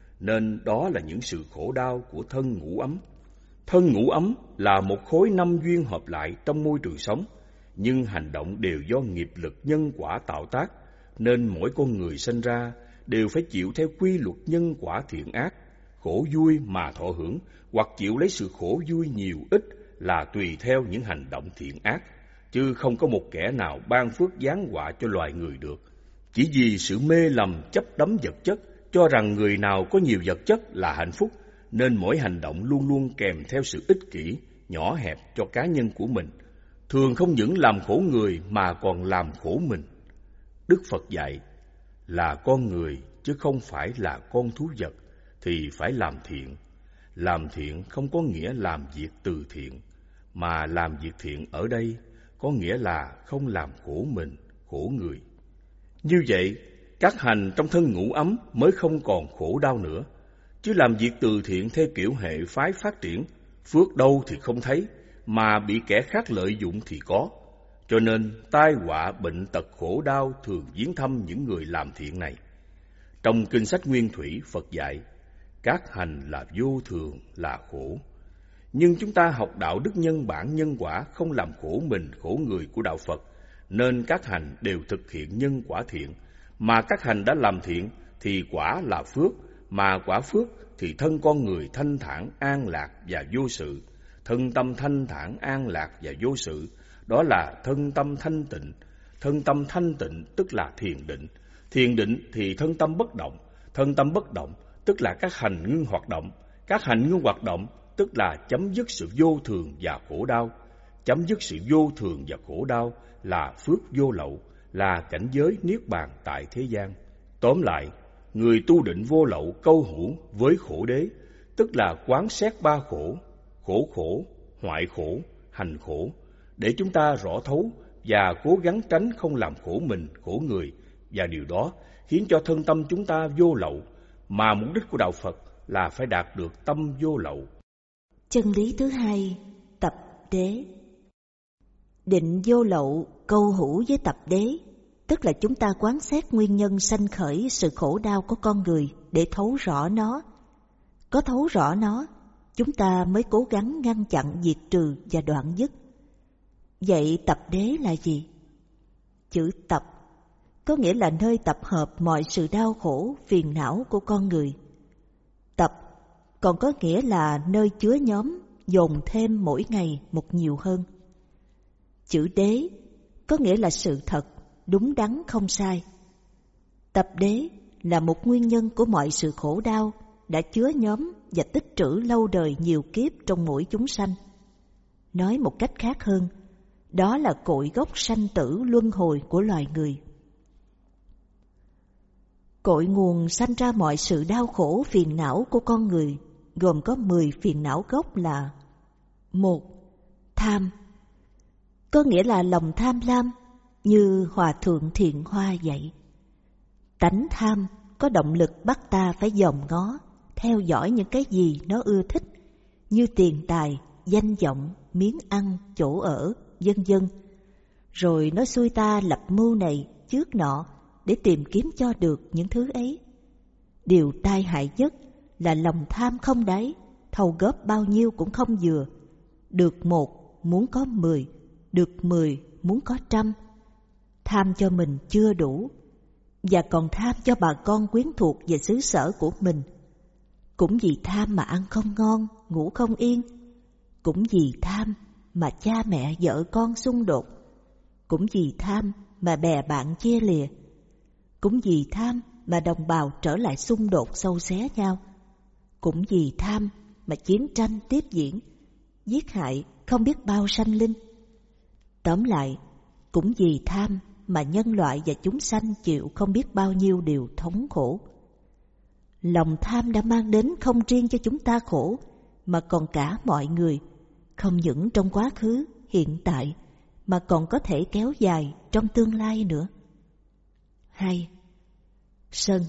Nên đó là những sự khổ đau của thân ngũ ấm. Thân ngũ ấm là một khối năm duyên hợp lại trong môi trường sống, nhưng hành động đều do nghiệp lực nhân quả tạo tác, nên mỗi con người sinh ra đều phải chịu theo quy luật nhân quả thiện ác, khổ vui mà thọ hưởng, hoặc chịu lấy sự khổ vui nhiều ít là tùy theo những hành động thiện ác, chứ không có một kẻ nào ban phước giáng họa cho loài người được. Chỉ vì sự mê lầm chấp đắm vật chất, cho rằng người nào có nhiều vật chất là hạnh phúc, nên mỗi hành động luôn luôn kèm theo sự ích kỷ, nhỏ hẹp cho cá nhân của mình, thường không những làm khổ người mà còn làm khổ mình. Đức Phật dạy là con người chứ không phải là con thú vật thì phải làm thiện. Làm thiện không có nghĩa làm việc từ thiện, mà làm việc thiện ở đây có nghĩa là không làm khổ mình, khổ người. Như vậy, các hành trong thân ngũ ấm mới không còn khổ đau nữa. Chứ làm việc từ thiện theo kiểu hệ phái phát triển, phước đâu thì không thấy, mà bị kẻ khác lợi dụng thì có. Cho nên tai họa, bệnh tật, khổ đau thường viếng thăm những người làm thiện này. Trong kinh sách Nguyên Thủy, Phật dạy các hành là vô thường, là khổ. Nhưng chúng ta học đạo đức nhân bản nhân quả, không làm khổ mình, khổ người của đạo Phật, nên các hành đều thực hiện nhân quả thiện. Mà các hành đã làm thiện thì quả là phước, mà quả phước thì thân con người thanh thản, an lạc và vô sự. Thân tâm thanh thản, an lạc và vô sự, đó là thân tâm thanh tịnh. Thân tâm thanh tịnh tức là thiền định. Thiền định thì thân tâm bất động. Thân tâm bất động tức là các hành ngưng hoạt động. Các hành ngưng hoạt động tức là chấm dứt sự vô thường và khổ đau. Chấm dứt sự vô thường và khổ đau là phước vô lậu, là cảnh giới niết bàn tại thế gian. Tóm lại, người tu định vô lậu câu hữu với khổ đế, tức là quán xét ba khổ: khổ khổ, hoại khổ, hành khổ, để chúng ta rõ thấu và cố gắng tránh không làm khổ mình, khổ người. Và điều đó khiến cho thân tâm chúng ta vô lậu, mà mục đích của đạo Phật là phải đạt được tâm vô lậu. Chân lý thứ hai, tập đế. Định vô lậu câu hữu với tập đế, tức là chúng ta quán xét nguyên nhân sanh khởi sự khổ đau của con người để thấu rõ nó. Có thấu rõ nó, chúng ta mới cố gắng ngăn chặn, diệt trừ và đoạn dứt. Vậy tập đế là gì? Chữ tập có nghĩa là nơi tập hợp mọi sự đau khổ, phiền não của con người. Tập còn có nghĩa là nơi chứa nhóm, dồn thêm mỗi ngày một nhiều hơn. Chữ đế có nghĩa là sự thật, đúng đắn không sai. Tập đế là một nguyên nhân của mọi sự khổ đau đã chứa nhóm và tích trữ lâu đời nhiều kiếp trong mỗi chúng sanh. Nói một cách khác hơn, đó là cội gốc sanh tử luân hồi của loài người. Cội nguồn sanh ra mọi sự đau khổ phiền não của con người gồm có mười phiền não gốc là: một. Tham, có nghĩa là lòng tham lam, như Hòa Thượng Thiện Hoa dạy. Tánh tham có động lực bắt ta phải dòm ngó, theo dõi những cái gì nó ưa thích, như tiền tài, danh vọng, miếng ăn, chỗ ở, vân vân. Rồi nó xui ta lập mưu này, trước nọ để tìm kiếm cho được những thứ ấy. Điều tai hại nhất là lòng tham không đáy, thâu góp bao nhiêu cũng không vừa. Được một muốn có mười, được mười muốn có trăm. Tham cho mình chưa đủ, và còn tham cho bà con quyến thuộc về xứ sở của mình. Cũng vì tham mà ăn không ngon, ngủ không yên. Cũng vì tham mà cha mẹ vợ con xung đột. Cũng vì tham mà bè bạn chia lìa. Cũng vì tham mà đồng bào trở lại xung đột sâu xé nhau. Cũng vì tham mà chiến tranh tiếp diễn, giết hại không biết bao sanh linh. Tóm lại, cũng vì tham mà nhân loại và chúng sanh chịu không biết bao nhiêu điều thống khổ. Lòng tham đã mang đến không riêng cho chúng ta khổ, mà còn cả mọi người, không những trong quá khứ, hiện tại, mà còn có thể kéo dài trong tương lai nữa. Hai. Sân,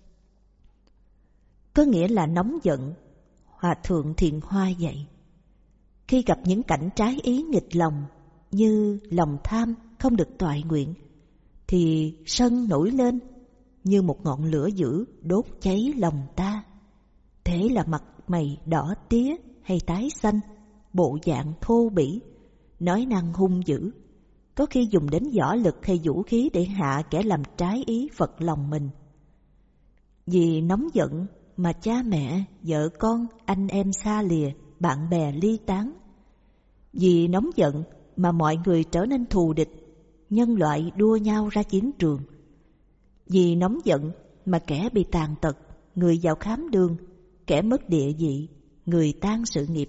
có nghĩa là nóng giận. Hòa Thượng Thiện Hoa dạy, khi gặp những cảnh trái ý nghịch lòng, như lòng tham không được toại nguyện, thì sân nổi lên như một ngọn lửa dữ đốt cháy lòng ta. Thế là mặt mày đỏ tía hay tái xanh, bộ dạng thô bỉ, nói năng hung dữ, có khi dùng đến võ lực hay vũ khí để hạ kẻ làm trái ý Phật lòng mình. Vì nóng giận mà cha mẹ, vợ con, anh em xa lìa, bạn bè ly tán. Vì nóng giận mà mọi người trở nên thù địch, nhân loại đua nhau ra chiến trường. Vì nóng giận mà kẻ bị tàn tật, người vào khám đường, kẻ mất địa vị, người tan sự nghiệp.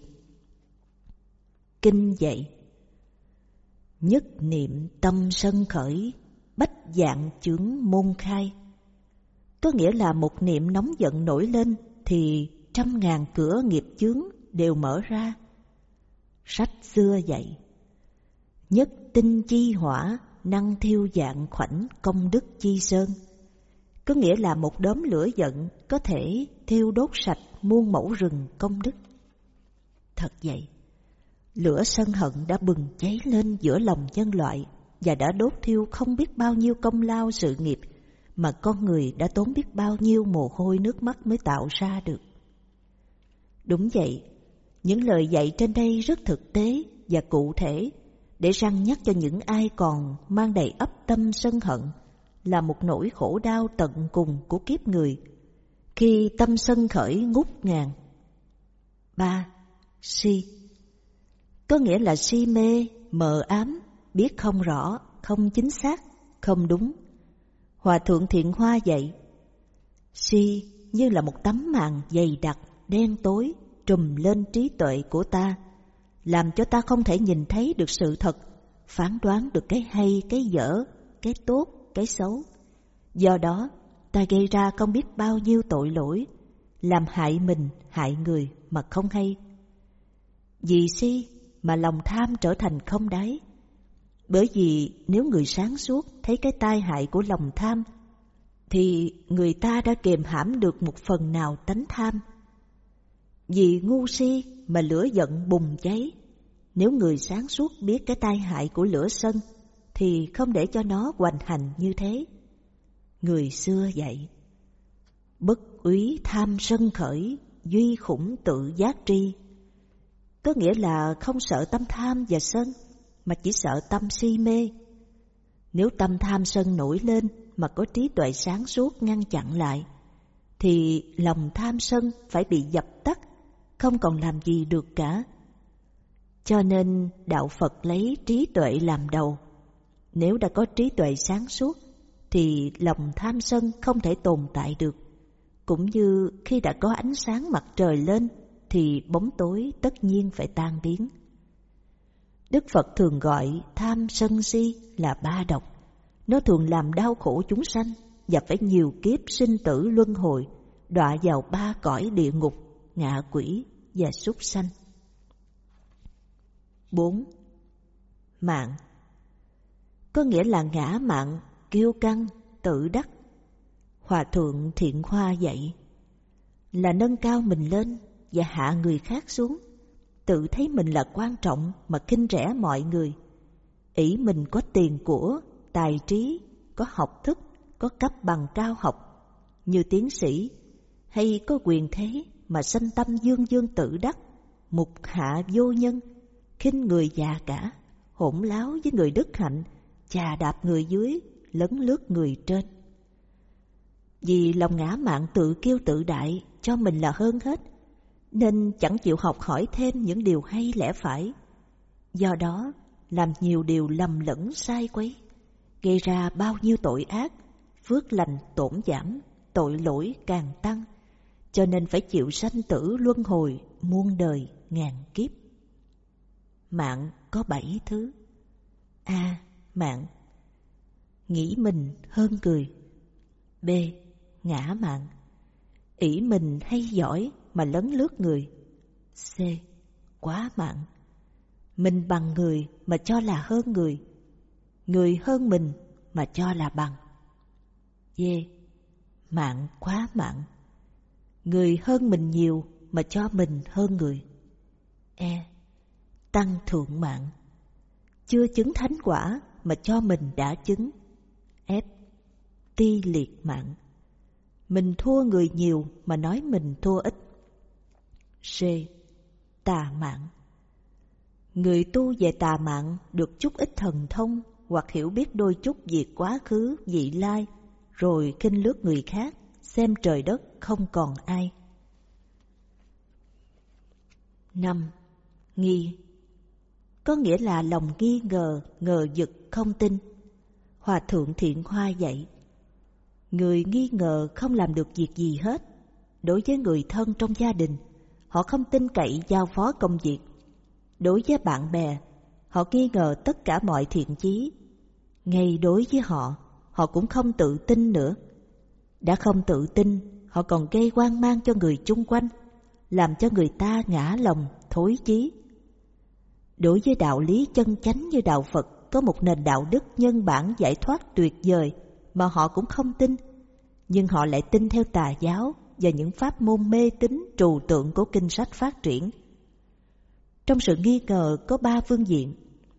Kinh dạy, nhất niệm tâm sân khởi, bách dạng chướng môn khai. Có nghĩa là một niệm nóng giận nổi lên thì trăm ngàn cửa nghiệp chướng đều mở ra. Sách xưa dạy, nhất tinh chi hỏa, năng thiêu dạng khoảnh công đức chi sơn. Có nghĩa là một đốm lửa giận có thể thiêu đốt sạch muôn mẫu rừng công đức. Thật vậy, lửa sân hận đã bừng cháy lên giữa lòng nhân loại và đã đốt thiêu không biết bao nhiêu công lao sự nghiệp mà con người đã tốn biết bao nhiêu mồ hôi nước mắt mới tạo ra được. Đúng vậy, những lời dạy trên đây rất thực tế và cụ thể để răn nhắc cho những ai còn mang đầy ắp tâm sân hận là một nỗi khổ đau tận cùng của kiếp người khi tâm sân khởi ngút ngàn. Ba. Si, có nghĩa là si mê, mờ ám, biết không rõ, không chính xác, không đúng. Hòa Thượng Thiện Hoa dạy, si như là một tấm màn dày đặc, đen tối trùm lên trí tuệ của ta, làm cho ta không thể nhìn thấy được sự thật, phán đoán được cái hay, cái dở, cái tốt, cái xấu. Do đó, ta gây ra không biết bao nhiêu tội lỗi, làm hại mình, hại người mà không hay. Vì si mà lòng tham trở thành không đáy. Bởi vì nếu người sáng suốt thấy cái tai hại của lòng tham, thì người ta đã kiềm hãm được một phần nào tánh tham. Vì ngu si mà lửa giận bùng cháy, Nếu người sáng suốt biết cái tai hại của lửa sân thì không để cho nó hoành hành như thế. Người xưa dạy: bất úy tham sân khởi, duy khủng tự giác tri. Có nghĩa là không sợ tâm tham và sân, mà chỉ sợ tâm si mê. Nếu tâm tham sân nổi lên mà có trí tuệ sáng suốt ngăn chặn lại, thì lòng tham sân phải bị dập tắt, không còn làm gì được cả. Cho nên đạo Phật lấy trí tuệ làm đầu. Nếu đã có trí tuệ sáng suốt thì lòng tham sân không thể tồn tại được. Cũng như khi đã có ánh sáng mặt trời lên thì bóng tối tất nhiên phải tan biến. Đức Phật thường gọi tham sân si là ba độc. Nó thường làm đau khổ chúng sanh và phải nhiều kiếp sinh tử luân hồi, đọa vào ba cõi địa ngục, ngạ quỷ và súc sanh. Bốn. Mạn. Có nghĩa là ngã mạn, kiêu căng, tự đắc. Hòa thượng Thiện Hoa dạy là nâng cao mình lên và hạ người khác xuống, tự thấy mình là quan trọng mà khinh rẻ mọi người. Ỷ mình có tiền của, tài trí, có học thức, có cấp bằng cao học như tiến sĩ, hay có quyền thế mà sanh tâm dương dương tự đắc, mục hạ vô nhân, khinh người già cả, hỗn láo với người đức hạnh, chà đạp người dưới, lấn lướt người trên. Vì lòng ngã mạn tự kiêu tự đại, cho mình là hơn hết, nên chẳng chịu học hỏi thêm những điều hay lẽ phải. Do đó làm nhiều điều lầm lẫn sai quấy, gây ra bao nhiêu tội ác, phước lành tổn giảm, tội lỗi càng tăng, cho nên phải chịu sanh tử luân hồi muôn đời ngàn kiếp. Mạn có bảy thứ. A. Mạn, nghĩ mình hơn người. B. Ngã mạn, ỷ mình hay giỏi mà lấn lướt người. C. Quá mạn, mình bằng người mà cho là hơn người, người hơn mình mà cho là bằng. D. Mạn quá mạn, người hơn mình nhiều mà cho mình hơn người. E. Tăng thượng mạn, chưa chứng thánh quả mà cho mình đã chứng. F. Ti liệt mạn, mình thua người nhiều mà nói mình thua ít. C. Tà mạn, người tu về tà mạn được chút ít thần thông hoặc hiểu biết đôi chút việc quá khứ, vị lai, rồi khinh lướt người khác, xem trời đất không còn ai. Năm. Nghi, có nghĩa là lòng nghi ngờ, ngờ vực, không tin. Hòa thượng Thiện Hoa dạy: người nghi ngờ không làm được việc gì hết. Đối với người thân trong gia đình, họ không tin cậy giao phó công việc. Đối với bạn bè, họ nghi ngờ tất cả mọi thiện chí. Ngay đối với họ, họ cũng không tự tin nữa. Đã không tự tin, họ còn gây hoang mang cho người chung quanh, làm cho người ta ngã lòng, thối chí. Đối với đạo lý chân chánh như đạo Phật, có một nền đạo đức nhân bản giải thoát tuyệt vời mà họ cũng không tin, nhưng họ lại tin theo tà giáo và những pháp môn mê tín trừu tượng của kinh sách phát triển. Trong sự nghi ngờ có ba phương diện.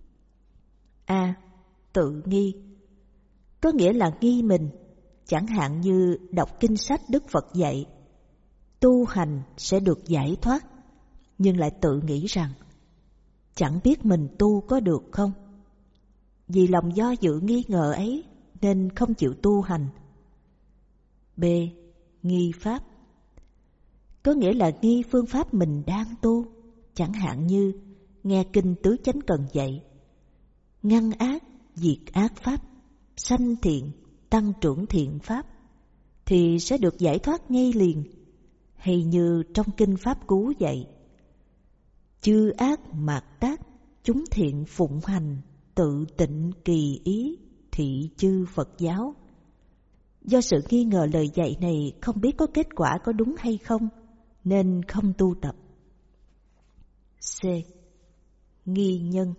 A. Tự nghi, có nghĩa là nghi mình, chẳng hạn như đọc kinh sách Đức Phật dạy tu hành sẽ được giải thoát, nhưng lại tự nghĩ rằng chẳng biết mình tu có được không. Vì lòng do dự nghi ngờ ấy nên không chịu tu hành. B. Nghi pháp, có nghĩa là nghi phương pháp mình đang tu, chẳng hạn như nghe kinh Tứ Chánh Cần dạy ngăn ác, diệt ác pháp, sanh thiện, tăng trưởng thiện pháp, thì sẽ được giải thoát ngay liền. Hay như trong kinh Pháp Cú dạy chư ác mạt tác, chúng thiện phụng hành, tự tịnh kỳ ý, thị chư Phật giáo. Do sự nghi ngờ lời dạy này không biết có kết quả có đúng hay không, nên không tu tập. C. Nghi nhân,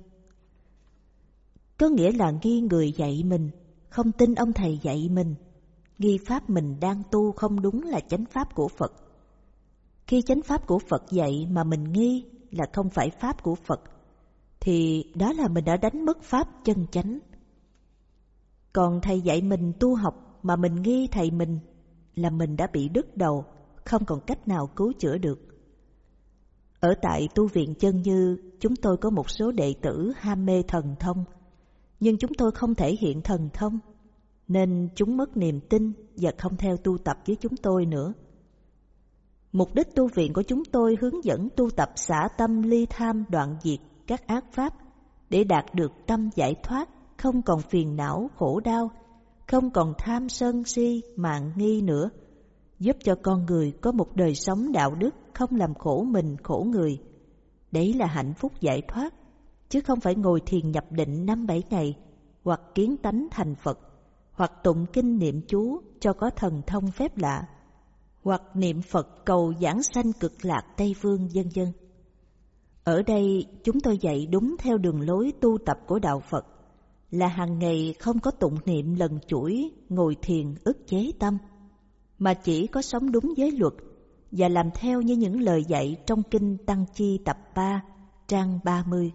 có nghĩa là nghi người dạy mình, không tin ông thầy dạy mình, nghi pháp mình đang tu không đúng là chánh pháp của Phật. Khi chánh pháp của Phật dạy mà mình nghi là không phải pháp của Phật, thì đó là mình đã đánh mất pháp chân chánh. Còn thầy dạy mình tu học mà mình nghi thầy mình là mình đã bị đứt đầu, không còn cách nào cứu chữa được. Ở tại tu viện Chân Như, chúng tôi có một số đệ tử ham mê thần thông, nhưng chúng tôi không thể hiện thần thông, nên chúng mất niềm tin và không theo tu tập với chúng tôi nữa. Mục đích tu viện của chúng tôi hướng dẫn tu tập xả tâm ly tham, đoạn diệt các ác pháp để đạt được tâm giải thoát, không còn phiền não khổ đau, không còn tham sân si mạn nghi nữa, giúp cho con người có một đời sống đạo đức, không làm khổ mình khổ người. Đấy là hạnh phúc giải thoát, chứ không phải ngồi thiền nhập định năm bảy ngày, hoặc kiến tánh thành Phật, hoặc tụng kinh niệm chú cho có thần thông phép lạ, hoặc niệm Phật cầu giảng sanh cực lạc Tây Phương vân vân. Ở đây chúng tôi dạy đúng theo đường lối tu tập của đạo Phật, là hàng ngày không có tụng niệm lần chuỗi, ngồi thiền ức chế tâm, mà chỉ có sống đúng giới luật và làm theo như những lời dạy trong kinh Tăng Chi tập ba, trang ba mươi.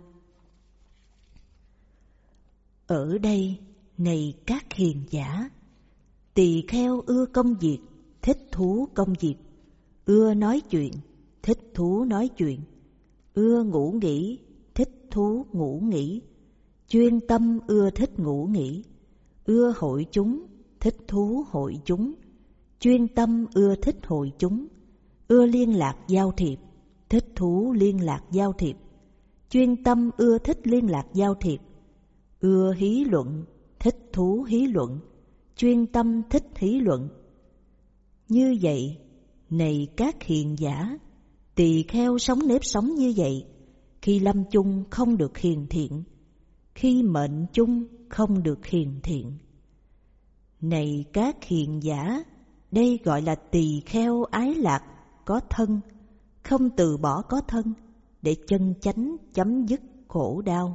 Ở đây, này các hiền giả, tỳ kheo ưa công việc, thích thú công việc, ưa nói chuyện, thích thú nói chuyện, ưa ngủ nghỉ, thích thú ngủ nghỉ, chuyên tâm ưa thích ngủ nghỉ, ưa hội chúng, thích thú hội chúng, chuyên tâm ưa thích hội chúng, ưa liên lạc giao thiệp, thích thú liên lạc giao thiệp, chuyên tâm ưa thích liên lạc giao thiệp, ưa hí luận, thích thú hí luận, chuyên tâm thích hí luận. Như vậy, này các hiền giả, tỳ kheo sống nếp sống như vậy, khi lâm chung không được hiền thiện, khi mệnh chung không được hiền thiện. Này các hiền giả, đây gọi là tỳ kheo ái lạc có thân, không từ bỏ có thân, để chân chánh chấm dứt khổ đau.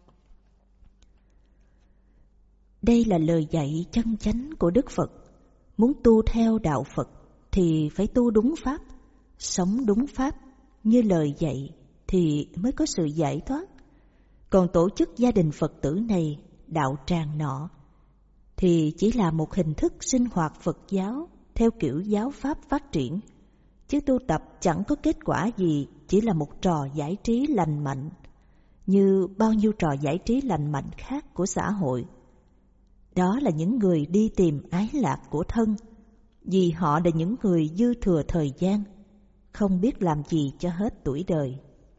Đây là lời dạy chân chánh của Đức Phật. Muốn tu theo đạo Phật thì phải tu đúng pháp, sống đúng pháp như lời dạy thì mới có sự giải thoát. Còn tổ chức gia đình Phật tử này, đạo tràng nọ, thì chỉ là một hình thức sinh hoạt Phật giáo theo kiểu giáo pháp phát triển, chứ tu tập chẳng có kết quả gì, chỉ là một trò giải trí lành mạnh, như bao nhiêu trò giải trí lành mạnh khác của xã hội. Đó là những người đi tìm ái lạc của thân, vì họ là những người dư thừa thời gian, không biết làm gì cho hết tuổi đời.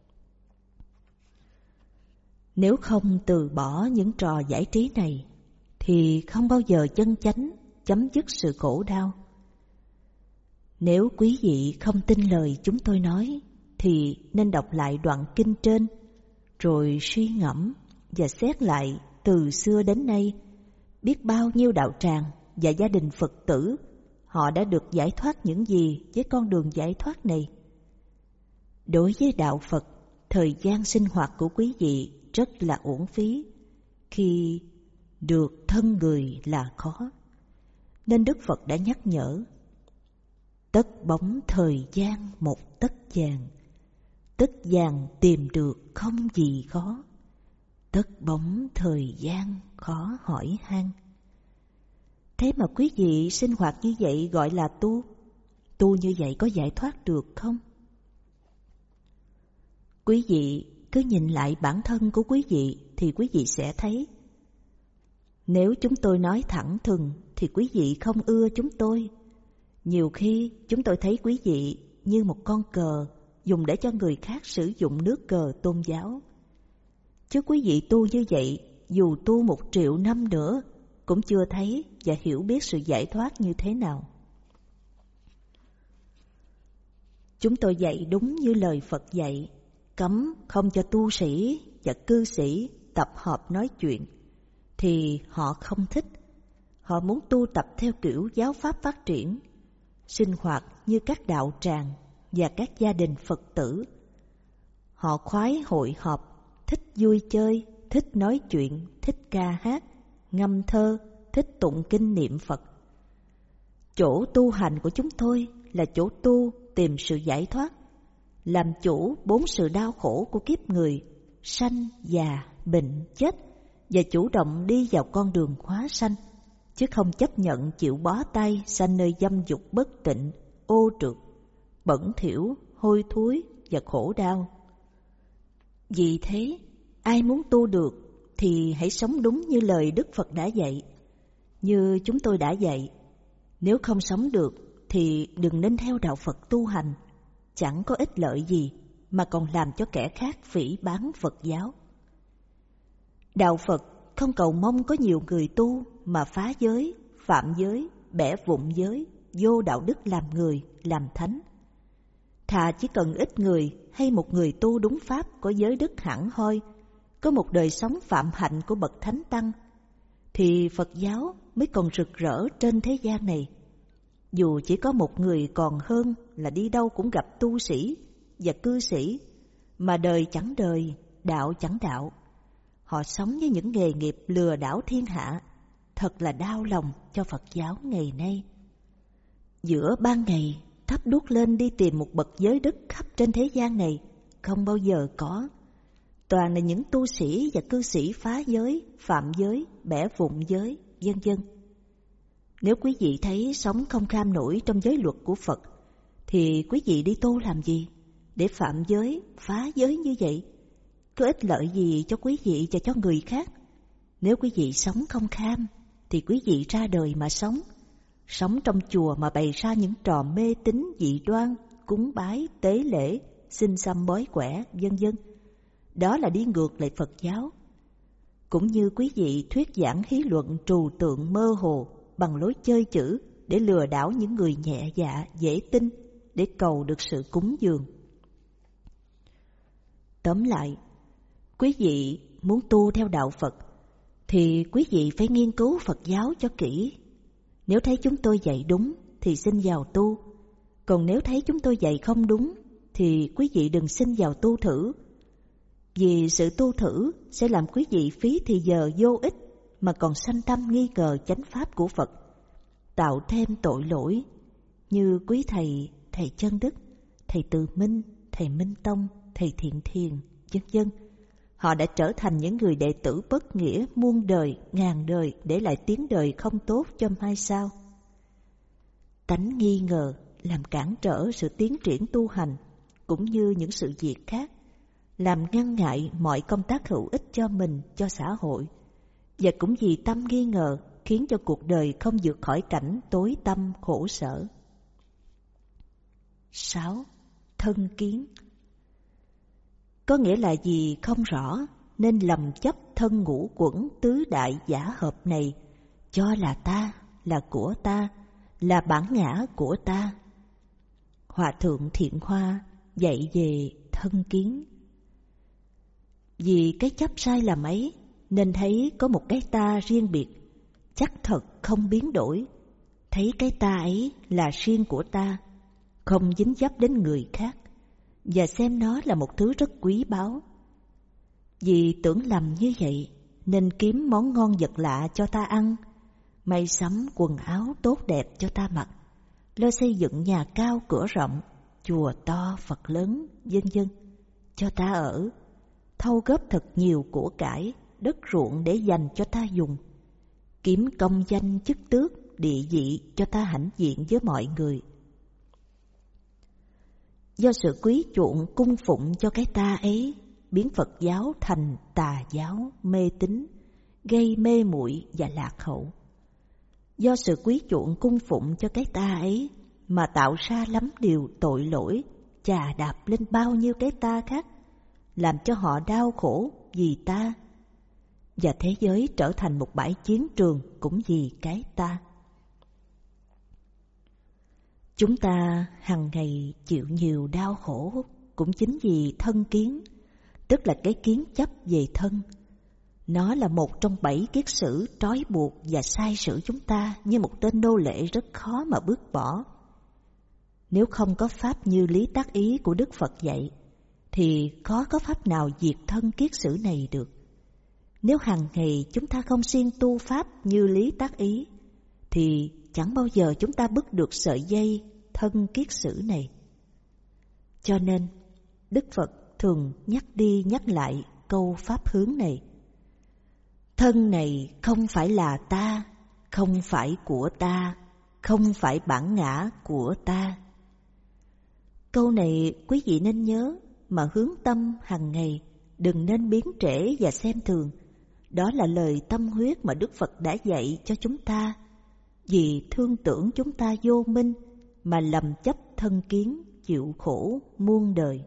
Nếu không từ bỏ những trò giải trí này, thì không bao giờ chân chánh chấm dứt sự khổ đau. Nếu quý vị không tin lời chúng tôi nói, thì nên đọc lại đoạn kinh trên, rồi suy ngẫm và xét lại từ xưa đến nay, biết bao nhiêu đạo tràng và gia đình Phật tử họ đã được giải thoát những gì với con đường giải thoát này. Đối với đạo Phật, thời gian sinh hoạt của quý vị rất là uổng phí, khi được thân người là khó. Nên Đức Phật đã nhắc nhở: tất bóng thời gian một tấc vàng, tấc vàng tìm được không gì khó, tất bóng thời gian khó hỏi han. Thế mà quý vị sinh hoạt như vậy gọi là tu. Tu như vậy có giải thoát được không? Quý vị cứ nhìn lại bản thân của quý vị thì quý vị sẽ thấy. Nếu chúng tôi nói thẳng thừng thì quý vị không ưa chúng tôi. Nhiều khi chúng tôi thấy quý vị như một con cờ dùng để cho người khác sử dụng nước cờ tôn giáo. Chứ quý vị tu như vậy, dù tu một triệu năm nữa, cũng chưa thấy và hiểu biết sự giải thoát như thế nào. Chúng tôi dạy đúng như lời Phật dạy, cấm không cho tu sĩ và cư sĩ tập hợp nói chuyện, thì họ không thích. Họ muốn tu tập theo kiểu giáo pháp phát triển, sinh hoạt như các đạo tràng và các gia đình Phật tử. Họ khoái hội họp, thích vui chơi, thích nói chuyện, thích ca hát, ngâm thơ, thích tụng kinh niệm Phật. Chỗ tu hành của chúng tôi là chỗ tu tìm sự giải thoát, làm chủ bốn sự đau khổ của kiếp người, sanh, già, bệnh, chết và chủ động đi vào con đường hóa sanh, chứ không chấp nhận chịu bó tay sanh nơi dâm dục bất tịnh, ô trượt, bẩn thỉu, hôi thối và khổ đau. Vì thế, ai muốn tu được thì hãy sống đúng như lời Đức Phật đã dạy, như chúng tôi đã dạy. Nếu không sống được thì đừng nên theo đạo Phật tu hành, chẳng có ích lợi gì mà còn làm cho kẻ khác phỉ báng Phật giáo. Đạo Phật không cầu mong có nhiều người tu mà phá giới, phạm giới, bẻ vụn giới, vô đạo đức làm người, làm thánh. Thà chỉ cần ít người hay một người tu đúng pháp có giới đức hẳn hoi, có một đời sống phạm hạnh của bậc thánh tăng, thì Phật giáo mới còn rực rỡ trên thế gian này. Dù chỉ có một người còn hơn là đi đâu cũng gặp tu sĩ và cư sĩ, mà đời chẳng đời, đạo chẳng đạo. Họ sống với những nghề nghiệp lừa đảo thiên hạ, thật là đau lòng cho Phật giáo ngày nay. Giữa ban ngày, thắp đuốc lên đi tìm một bậc giới đức khắp trên thế gian này, không bao giờ có. Toàn là những tu sĩ và cư sĩ phá giới, phạm giới, bẻ vụn giới, vân vân. Nếu quý vị thấy sống không kham nổi trong giới luật của Phật, thì quý vị đi tu làm gì? Để phạm giới, phá giới như vậy, có ích lợi gì cho quý vị và cho người khác? Nếu quý vị sống không kham, thì quý vị ra đời mà sống. Sống trong chùa mà bày ra những trò mê tín dị đoan, cúng bái, tế lễ, xin xăm bói quẻ, vân vân. Đó là đi ngược lại Phật giáo. Cũng như quý vị thuyết giảng hí luận trừu tượng mơ hồ bằng lối chơi chữ để lừa đảo những người nhẹ dạ, dễ tin để cầu được sự cúng dường. Tóm lại, quý vị muốn tu theo đạo Phật thì quý vị phải nghiên cứu Phật giáo cho kỹ. Nếu thấy chúng tôi dạy đúng thì xin vào tu. Còn nếu thấy chúng tôi dạy không đúng thì quý vị đừng xin vào tu thử. Vì sự tu thử sẽ làm quý vị phí thì giờ vô ích mà còn sanh tâm nghi ngờ chánh pháp của Phật, tạo thêm tội lỗi như quý thầy, thầy Chân Đức, thầy Từ Minh, thầy Minh Tông, thầy Thiện Thiền, vân vân. Họ đã trở thành những người đệ tử bất nghĩa muôn đời, ngàn đời để lại tiếng đời không tốt cho mai sau. Tánh nghi ngờ làm cản trở sự tiến triển tu hành cũng như những sự việc khác, làm ngăn ngại mọi công tác hữu ích cho mình, cho xã hội. Và cũng vì tâm nghi ngờ khiến cho cuộc đời không vượt khỏi cảnh tối tăm khổ sở. Sáu. Thân kiến. Có nghĩa là gì không rõ, nên lầm chấp thân ngũ quẩn tứ đại giả hợp này cho là ta, là của ta, là bản ngã của ta. Hòa thượng Thiện Hoa dạy về thân kiến. Vì cái chấp sai lầm ấy nên thấy có một cái ta riêng biệt, chắc thật không biến đổi. Thấy cái ta ấy là riêng của ta, không dính dấp đến người khác, và xem nó là một thứ rất quý báu. Vì tưởng lầm như vậy nên kiếm món ngon vật lạ cho ta ăn, may sắm quần áo tốt đẹp cho ta mặc, lo xây dựng nhà cao cửa rộng, chùa to Phật lớn, vân vân cho ta ở, thâu góp thật nhiều của cải, đất ruộng để dành cho ta dùng, kiếm công danh chức tước, địa vị cho ta hãnh diện với mọi người. Do sự quý chuộng cung phụng cho cái ta ấy, biến Phật giáo thành tà giáo, mê tín, gây mê muội và lạc hậu. Do sự quý chuộng cung phụng cho cái ta ấy mà tạo ra lắm điều tội lỗi, chà đạp lên bao nhiêu cái ta khác, làm cho họ đau khổ vì ta, và thế giới trở thành một bãi chiến trường cũng vì cái ta. Chúng ta hằng ngày chịu nhiều đau khổ cũng chính vì thân kiến, tức là cái kiến chấp về thân. Nó là một trong bảy kiết sử trói buộc và sai sử chúng ta như một tên nô lệ rất khó mà bước bỏ. Nếu không có pháp như lý tác ý của Đức Phật dạy, thì khó có pháp nào diệt thân kiết sử này được. Nếu hàng ngày chúng ta không siêng tu pháp như lý tác ý, thì chẳng bao giờ chúng ta bứt được sợi dây thân kiết sử này. Cho nên, Đức Phật thường nhắc đi nhắc lại câu pháp hướng này. Thân này không phải là ta, không phải của ta, không phải bản ngã của ta. Câu này quý vị nên nhớ mà hướng tâm hàng ngày, đừng nên biến trễ và xem thường. Đó là lời tâm huyết mà Đức Phật đã dạy cho chúng ta, vì thương tưởng chúng ta vô minh mà lầm chấp thân kiến, chịu khổ muôn đời.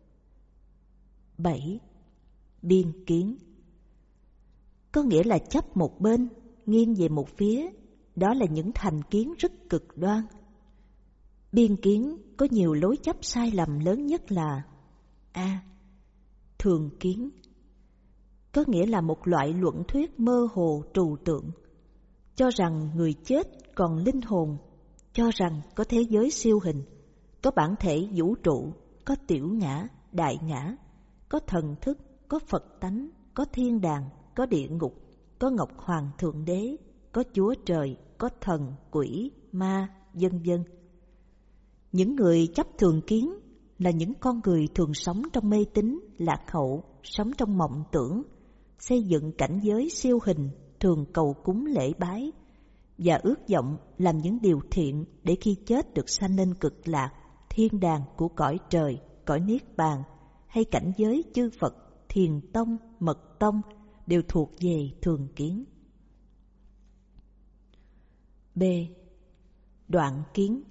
Bảy. Biên kiến. Có nghĩa là chấp một bên, nghiêng về một phía, đó là những thành kiến rất cực đoan. Biên kiến có nhiều lối chấp sai lầm, lớn nhất là A. Thường kiến. Có nghĩa là một loại luận thuyết mơ hồ trừu tượng, cho rằng người chết còn linh hồn, cho rằng có thế giới siêu hình, có bản thể vũ trụ, có tiểu ngã, đại ngã, có thần thức, có Phật tánh, có thiên đàng, có địa ngục, có Ngọc Hoàng Thượng Đế, có Chúa Trời, có thần, quỷ, ma, vân vân. Những người chấp thường kiến là những con người thường sống trong mê tín, lạc hậu, sống trong mộng tưởng, xây dựng cảnh giới siêu hình, thường cầu cúng lễ bái và ước vọng làm những điều thiện để khi chết được sanh lên cực lạc, thiên đàng của cõi trời, cõi niết bàn hay cảnh giới chư Phật, thiền tông, mật tông đều thuộc về thường kiến. B. Đoạn kiến.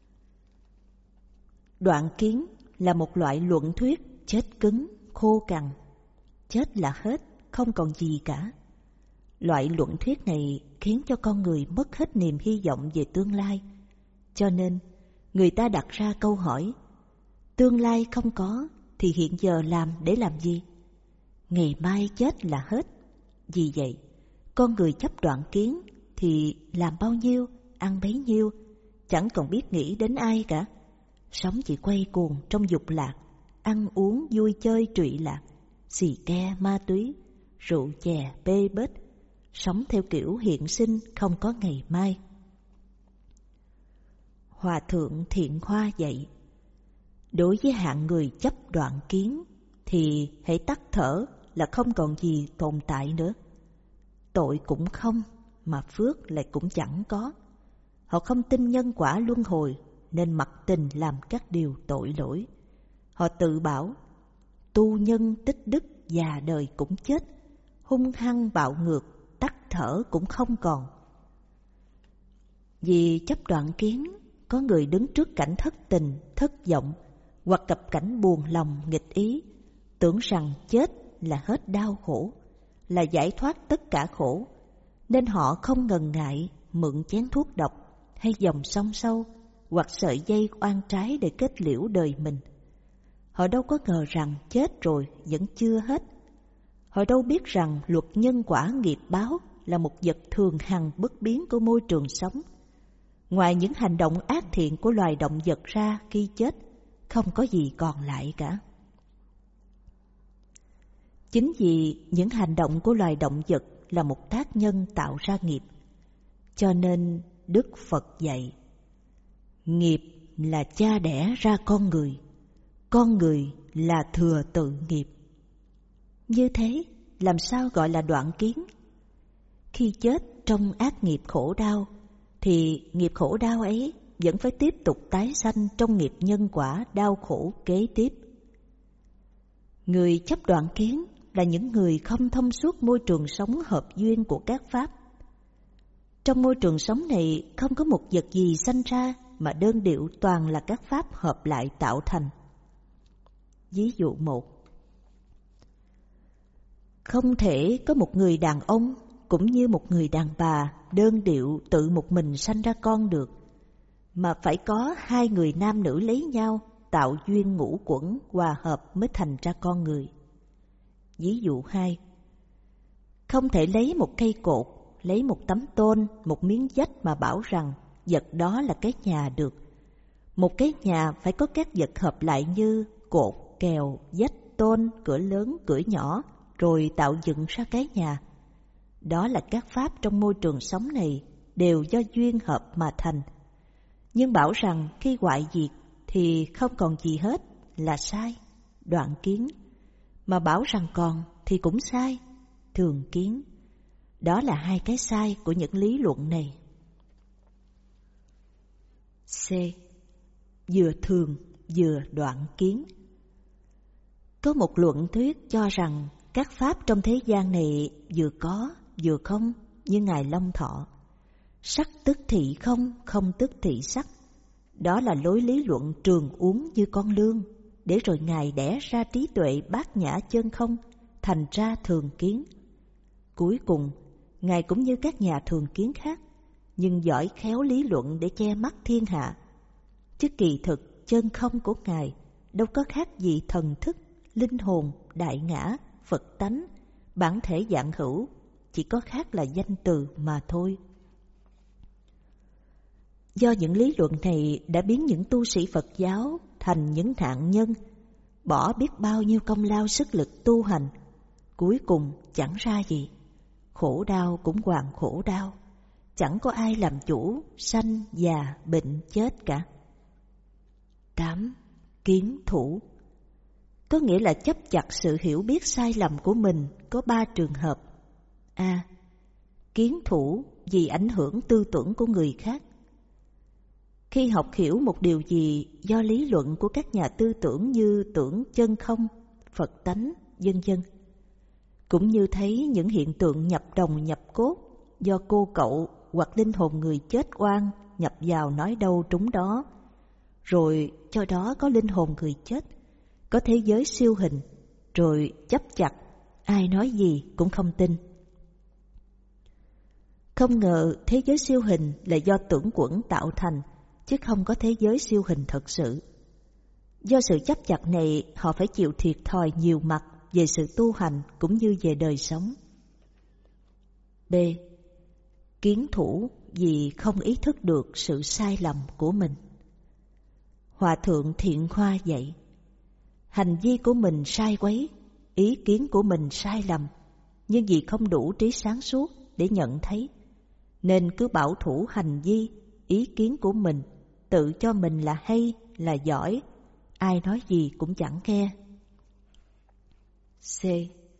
Đoạn kiến là một loại luận thuyết chết cứng, khô cằn. Chết là hết, không còn gì cả. Loại luận thuyết này khiến cho con người mất hết niềm hy vọng về tương lai. Cho nên, người ta đặt ra câu hỏi, tương lai không có thì hiện giờ làm để làm gì? Ngày mai chết là hết. Vì vậy, con người chấp đoạn kiến thì làm bao nhiêu, ăn bấy nhiêu, chẳng còn biết nghĩ đến ai cả. Sống chỉ quay cuồng trong dục lạc, ăn uống vui chơi trụy lạc, xì ke ma túy, rượu chè bê bết, sống theo kiểu hiện sinh không có ngày mai. Hòa thượng Thiện Hoa dạy, đối với hạng người chấp đoạn kiến thì hãy tắt thở là không còn gì tồn tại nữa. Tội cũng không, mà phước lại cũng chẳng có. Họ không tin nhân quả luân hồi nên mặc tình làm các điều tội lỗi. Họ tự bảo, tu nhân tích đức già đời cũng chết, hung hăng bạo ngược, tắt thở cũng không còn. Vì chấp đoạn kiến, có người đứng trước cảnh thất tình, thất vọng, hoặc gặp cảnh buồn lòng, nghịch ý, tưởng rằng chết là hết đau khổ, là giải thoát tất cả khổ, nên họ không ngần ngại mượn chén thuốc độc hay dòng sông sâu hoặc sợi dây oan trái để kết liễu đời mình. Họ đâu có ngờ rằng chết rồi vẫn chưa hết. Họ đâu biết rằng luật nhân quả nghiệp báo là một vật thường hằng bất biến của môi trường sống. Ngoài những hành động ác thiện của loài động vật ra, khi chết không có gì còn lại cả. Chính vì những hành động của loài động vật là một tác nhân tạo ra nghiệp, cho nên Đức Phật dạy, nghiệp là cha đẻ ra con người, con người là thừa tự nghiệp. Như thế, làm sao gọi là đoạn kiến? Khi chết trong ác nghiệp khổ đau, thì nghiệp khổ đau ấy vẫn phải tiếp tục tái sanh trong nghiệp nhân quả đau khổ kế tiếp. Người chấp đoạn kiến là những người không thông suốt môi trường sống hợp duyên của các pháp. Trong môi trường sống này không có một vật gì sanh ra mà đơn điệu toàn là các pháp hợp lại tạo thành. Ví dụ một, không thể có một người đàn ông cũng như một người đàn bà đơn điệu tự một mình sanh ra con được, mà phải có hai người nam nữ lấy nhau tạo duyên ngũ quẩn hòa hợp mới thành ra con người. Ví dụ hai, không thể lấy một cây cột, lấy một tấm tôn, một miếng vách mà bảo rằng vật đó là cái nhà được. Một cái nhà phải có các vật hợp lại như cột, kèo, vách, tôn, cửa lớn, cửa nhỏ, rồi tạo dựng ra cái nhà. Đó là các pháp trong môi trường sống này đều do duyên hợp mà thành. Nhưng bảo rằng khi hoại diệt thì không còn gì hết là sai, đoạn kiến. Mà bảo rằng còn thì cũng sai, thường kiến. Đó là hai cái sai của những lý luận này. C. Vừa thường vừa đoạn kiến. Có một luận thuyết cho rằng các pháp trong thế gian này vừa có vừa không, như Ngài Long Thọ. Sắc tức thị không, không tức thị sắc. Đó là lối lý luận trường uống như con lương, để rồi Ngài đẻ ra trí tuệ bát nhã chân không, thành ra thường kiến. Cuối cùng, Ngài cũng như các nhà thường kiến khác, nhưng giỏi khéo lý luận để che mắt thiên hạ. Chứ kỳ thực chân không của Ngài đâu có khác gì thần thức, linh hồn, đại ngã, Phật tánh, bản thể dạng hữu, chỉ có khác là danh từ mà thôi. Do những lý luận này đã biến những tu sĩ Phật giáo thành những nạn nhân, bỏ biết bao nhiêu công lao sức lực tu hành, cuối cùng chẳng ra gì. Khổ đau cũng hoàn khổ đau, chẳng có ai làm chủ, sanh, già, bệnh, chết cả. Tám. Kiến thủ. Có nghĩa là chấp chặt sự hiểu biết sai lầm của mình có ba trường hợp. A. Kiến thủ vì ảnh hưởng tư tưởng của người khác. Khi học hiểu một điều gì do lý luận của các nhà tư tưởng như tưởng chân không, Phật tánh, vân vân, cũng như thấy những hiện tượng nhập đồng nhập cốt do cô cậu hoặc linh hồn người chết oan nhập vào nói đâu trúng đó, rồi cho đó có linh hồn người chết, có thế giới siêu hình, rồi chấp chặt, ai nói gì cũng không tin. Không ngờ thế giới siêu hình là do tưởng quẩn tạo thành, chứ không có thế giới siêu hình thật sự. Do sự chấp chặt này, họ phải chịu thiệt thòi nhiều mặt về sự tu hành cũng như về đời sống. B. Kiến thủ vì không ý thức được sự sai lầm của mình. Hòa thượng Thiện Hoa dạy, hành vi của mình sai quấy, ý kiến của mình sai lầm, nhưng vì không đủ trí sáng suốt để nhận thấy, nên cứ bảo thủ hành vi, ý kiến của mình, tự cho mình là hay, là giỏi, ai nói gì cũng chẳng nghe. C.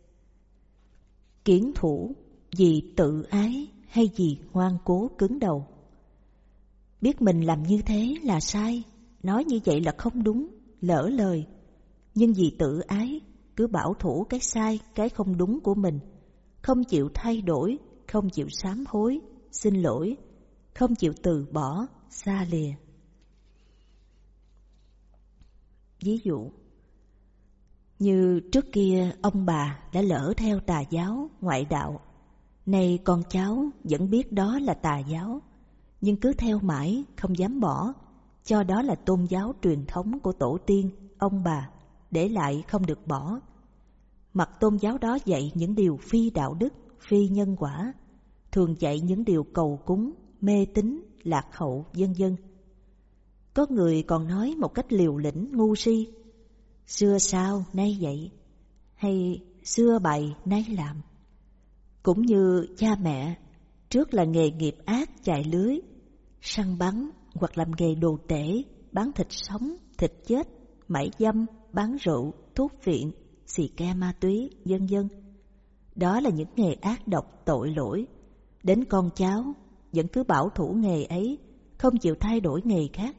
Kiến thủ vì tự ái hay vì ngoan cố cứng đầu. Biết mình làm như thế là sai, nói như vậy là không đúng, lỡ lời, nhưng vì tự ái cứ bảo thủ cái sai, cái không đúng của mình, không chịu thay đổi, không chịu sám hối, xin lỗi, không chịu từ bỏ, xa lìa. Ví dụ, như trước kia ông bà đã lỡ theo tà giáo, ngoại đạo, nay con cháu vẫn biết đó là tà giáo, nhưng cứ theo mãi, không dám bỏ, cho đó là tôn giáo truyền thống của tổ tiên, ông bà, để lại không được bỏ. Mặc tôn giáo đó dạy những điều phi đạo đức, phi nhân quả, thường dạy những điều cầu cúng, mê tín, lạc hậu, vân vân. Có người còn nói một cách liều lĩnh ngu si, xưa sao nay vậy, hay xưa bày nay làm. Cũng như cha mẹ, trước là nghề nghiệp ác chài lưới, săn bắn hoặc làm nghề đồ tể, bán thịt sống, thịt chết, mãi dâm, bán rượu, thuốc viện, xì ke ma túy, vân vân. Đó là những nghề ác độc tội lỗi. Đến con cháu vẫn cứ bảo thủ nghề ấy, không chịu thay đổi nghề khác.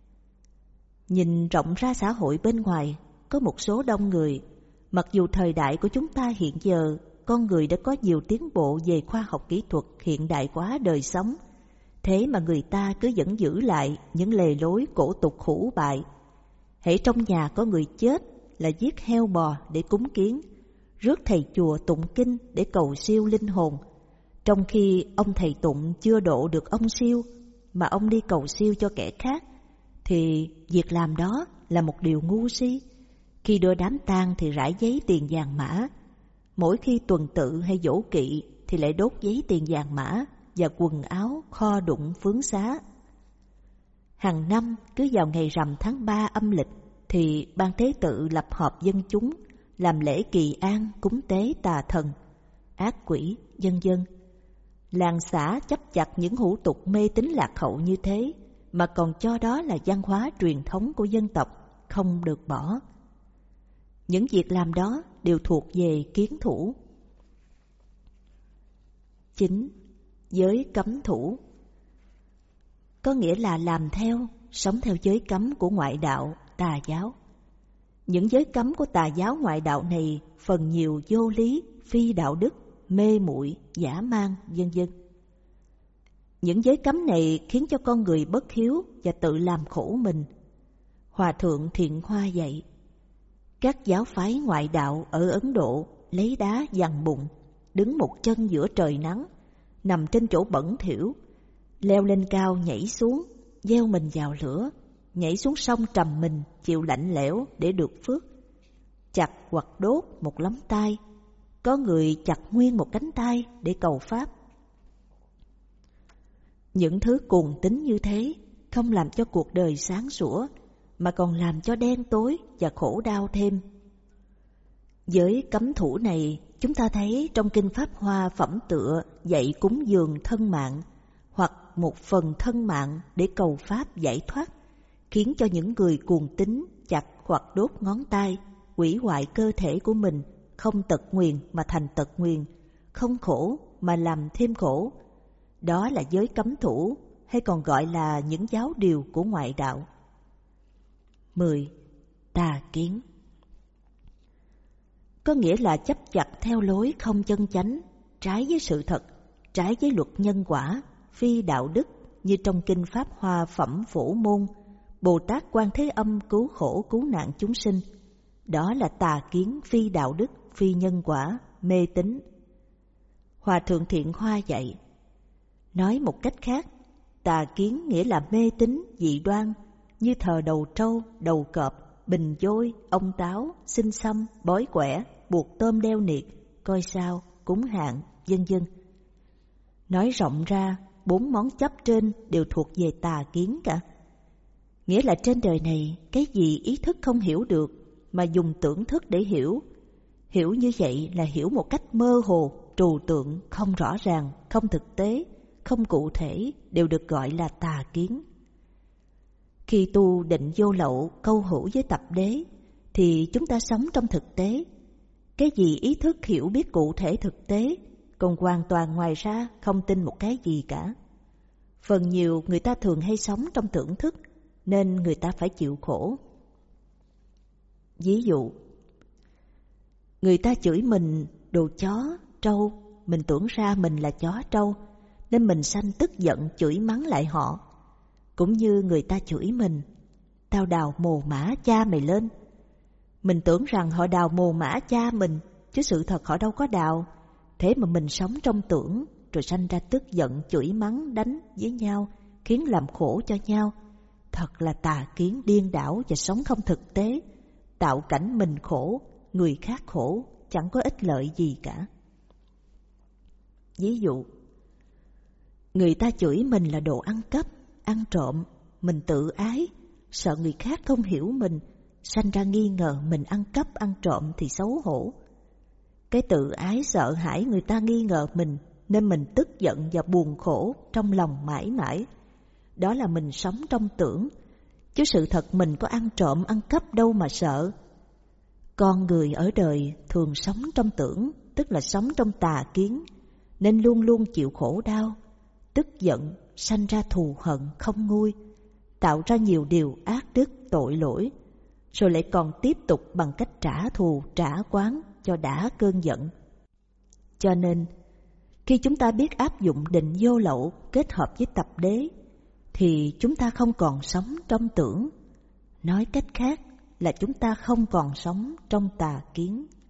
Nhìn rộng ra xã hội bên ngoài, có một số đông người, mặc dù thời đại của chúng ta hiện giờ, con người đã có nhiều tiến bộ về khoa học kỹ thuật hiện đại hóa đời sống, thế mà người ta cứ vẫn giữ lại những lề lối cổ tục hủ bại. Hễ trong nhà có người chết là giết heo bò để cúng kiến, rước thầy chùa tụng kinh để cầu siêu linh hồn, trong khi ông thầy tụng chưa độ được ông siêu, mà ông đi cầu siêu cho kẻ khác, thì việc làm đó là một điều ngu si. Khi đưa đám tang thì rải giấy tiền vàng mã, mỗi khi tuần tự hay dỗ kỵ thì lại đốt giấy tiền vàng mã và quần áo kho đụng phướng xá. Hàng năm cứ vào ngày rằm tháng ba âm lịch thì ban tế tự lập họp dân chúng làm lễ kỳ an cúng tế tà thần, ác quỷ, vân vân. Làng xã chấp chặt những hủ tục mê tín lạc hậu như thế mà còn cho đó là văn hóa truyền thống của dân tộc, không được bỏ. Những việc làm đó đều thuộc về kiến thủ. Chín. Giới cấm thủ có nghĩa là làm theo, sống theo giới cấm của ngoại đạo, tà giáo. Những giới cấm của tà giáo ngoại đạo này phần nhiều vô lý, phi đạo đức, mê muội, dã man, vân vân. Những giới cấm này khiến cho con người bất hiếu và tự làm khổ mình. Hòa thượng Thiện Hoa dạy, các giáo phái ngoại đạo ở Ấn Độ lấy đá dằn bụng, đứng một chân giữa trời nắng, nằm trên chỗ bẩn thỉu, leo lên cao nhảy xuống, gieo mình vào lửa, nhảy xuống sông trầm mình chịu lạnh lẽo để được phước. Chặt hoặc đốt một lắm tai, có người chặt nguyên một cánh tay để cầu pháp. Những thứ cuồng tín như thế không làm cho cuộc đời sáng sủa, mà còn làm cho đen tối và khổ đau thêm. Giới cấm thủ này chúng ta thấy trong Kinh Pháp Hoa phẩm tựa dạy cúng dường thân mạng hoặc một phần thân mạng để cầu pháp giải thoát, khiến cho những người cuồng tín chặt hoặc đốt ngón tay, hủy hoại cơ thể của mình, không tật nguyền mà thành tật nguyền, không khổ mà làm thêm khổ. Đó là giới cấm thủ, hay còn gọi là những giáo điều của ngoại đạo. Mười. Tà kiến có nghĩa là chấp chặt theo lối không chân chánh, trái với sự thật, trái với luật nhân quả, phi đạo đức, như trong Kinh Pháp Hoa phẩm Phổ Môn, Bồ Tát Quan Thế Âm cứu khổ cứu nạn chúng sinh. Đó là tà kiến, phi đạo đức, phi nhân quả, mê tín. Hòa thượng Thiện Hoa dạy, nói một cách khác, tà kiến nghĩa là mê tín dị đoan, như thờ đầu trâu, đầu cọp, bình dôi, ông táo, xin xăm, bói quẻ, buộc tôm đeo niệt, coi sao, cúng hạn, vân vân. Nói rộng ra, bốn món chấp trên đều thuộc về tà kiến cả. Nghĩa là trên đời này, cái gì ý thức không hiểu được mà dùng tưởng thức để hiểu. Hiểu như vậy là hiểu một cách mơ hồ, trừu tượng, không rõ ràng, không thực tế, không cụ thể, đều được gọi là tà kiến. Khi tu định vô lậu câu hữu với tập đế, thì chúng ta sống trong thực tế. Cái gì ý thức hiểu biết cụ thể thực tế, còn hoàn toàn ngoài ra không tin một cái gì cả. Phần nhiều người ta thường hay sống trong tưởng thức, nên người ta phải chịu khổ. Ví dụ, người ta chửi mình đồ chó, trâu, mình tưởng ra mình là chó trâu, nên mình sanh tức giận chửi mắng lại họ. Cũng như người ta chửi mình, tao đào mồ mả cha mày lên. Mình tưởng rằng họ đào mồ mả cha mình, chứ sự thật họ đâu có đào. Thế mà mình sống trong tưởng, rồi sanh ra tức giận chửi mắng đánh với nhau, khiến làm khổ cho nhau. Thật là tà kiến điên đảo và sống không thực tế, tạo cảnh mình khổ, người khác khổ, chẳng có ích lợi gì cả. Ví dụ, người ta chửi mình là đồ ăn cắp, ăn trộm, mình tự ái, sợ người khác không hiểu mình, sanh ra nghi ngờ mình ăn cắp ăn trộm thì xấu hổ. Cái tự ái sợ hãi người ta nghi ngờ mình, nên mình tức giận và buồn khổ trong lòng mãi mãi. Đó là mình sống trong tưởng, chứ sự thật mình có ăn trộm ăn cắp đâu mà sợ. Con người ở đời thường sống trong tưởng, tức là sống trong tà kiến, nên luôn luôn chịu khổ đau, tức giận, sanh ra thù hận không nguôi, tạo ra nhiều điều ác đức tội lỗi, rồi lại còn tiếp tục bằng cách trả thù trả oán cho đã cơn giận. Cho nên, khi chúng ta biết áp dụng định vô lậu kết hợp với tập đế, thì chúng ta không còn sống trong tưởng. Nói cách khác là chúng ta không còn sống trong tà kiến.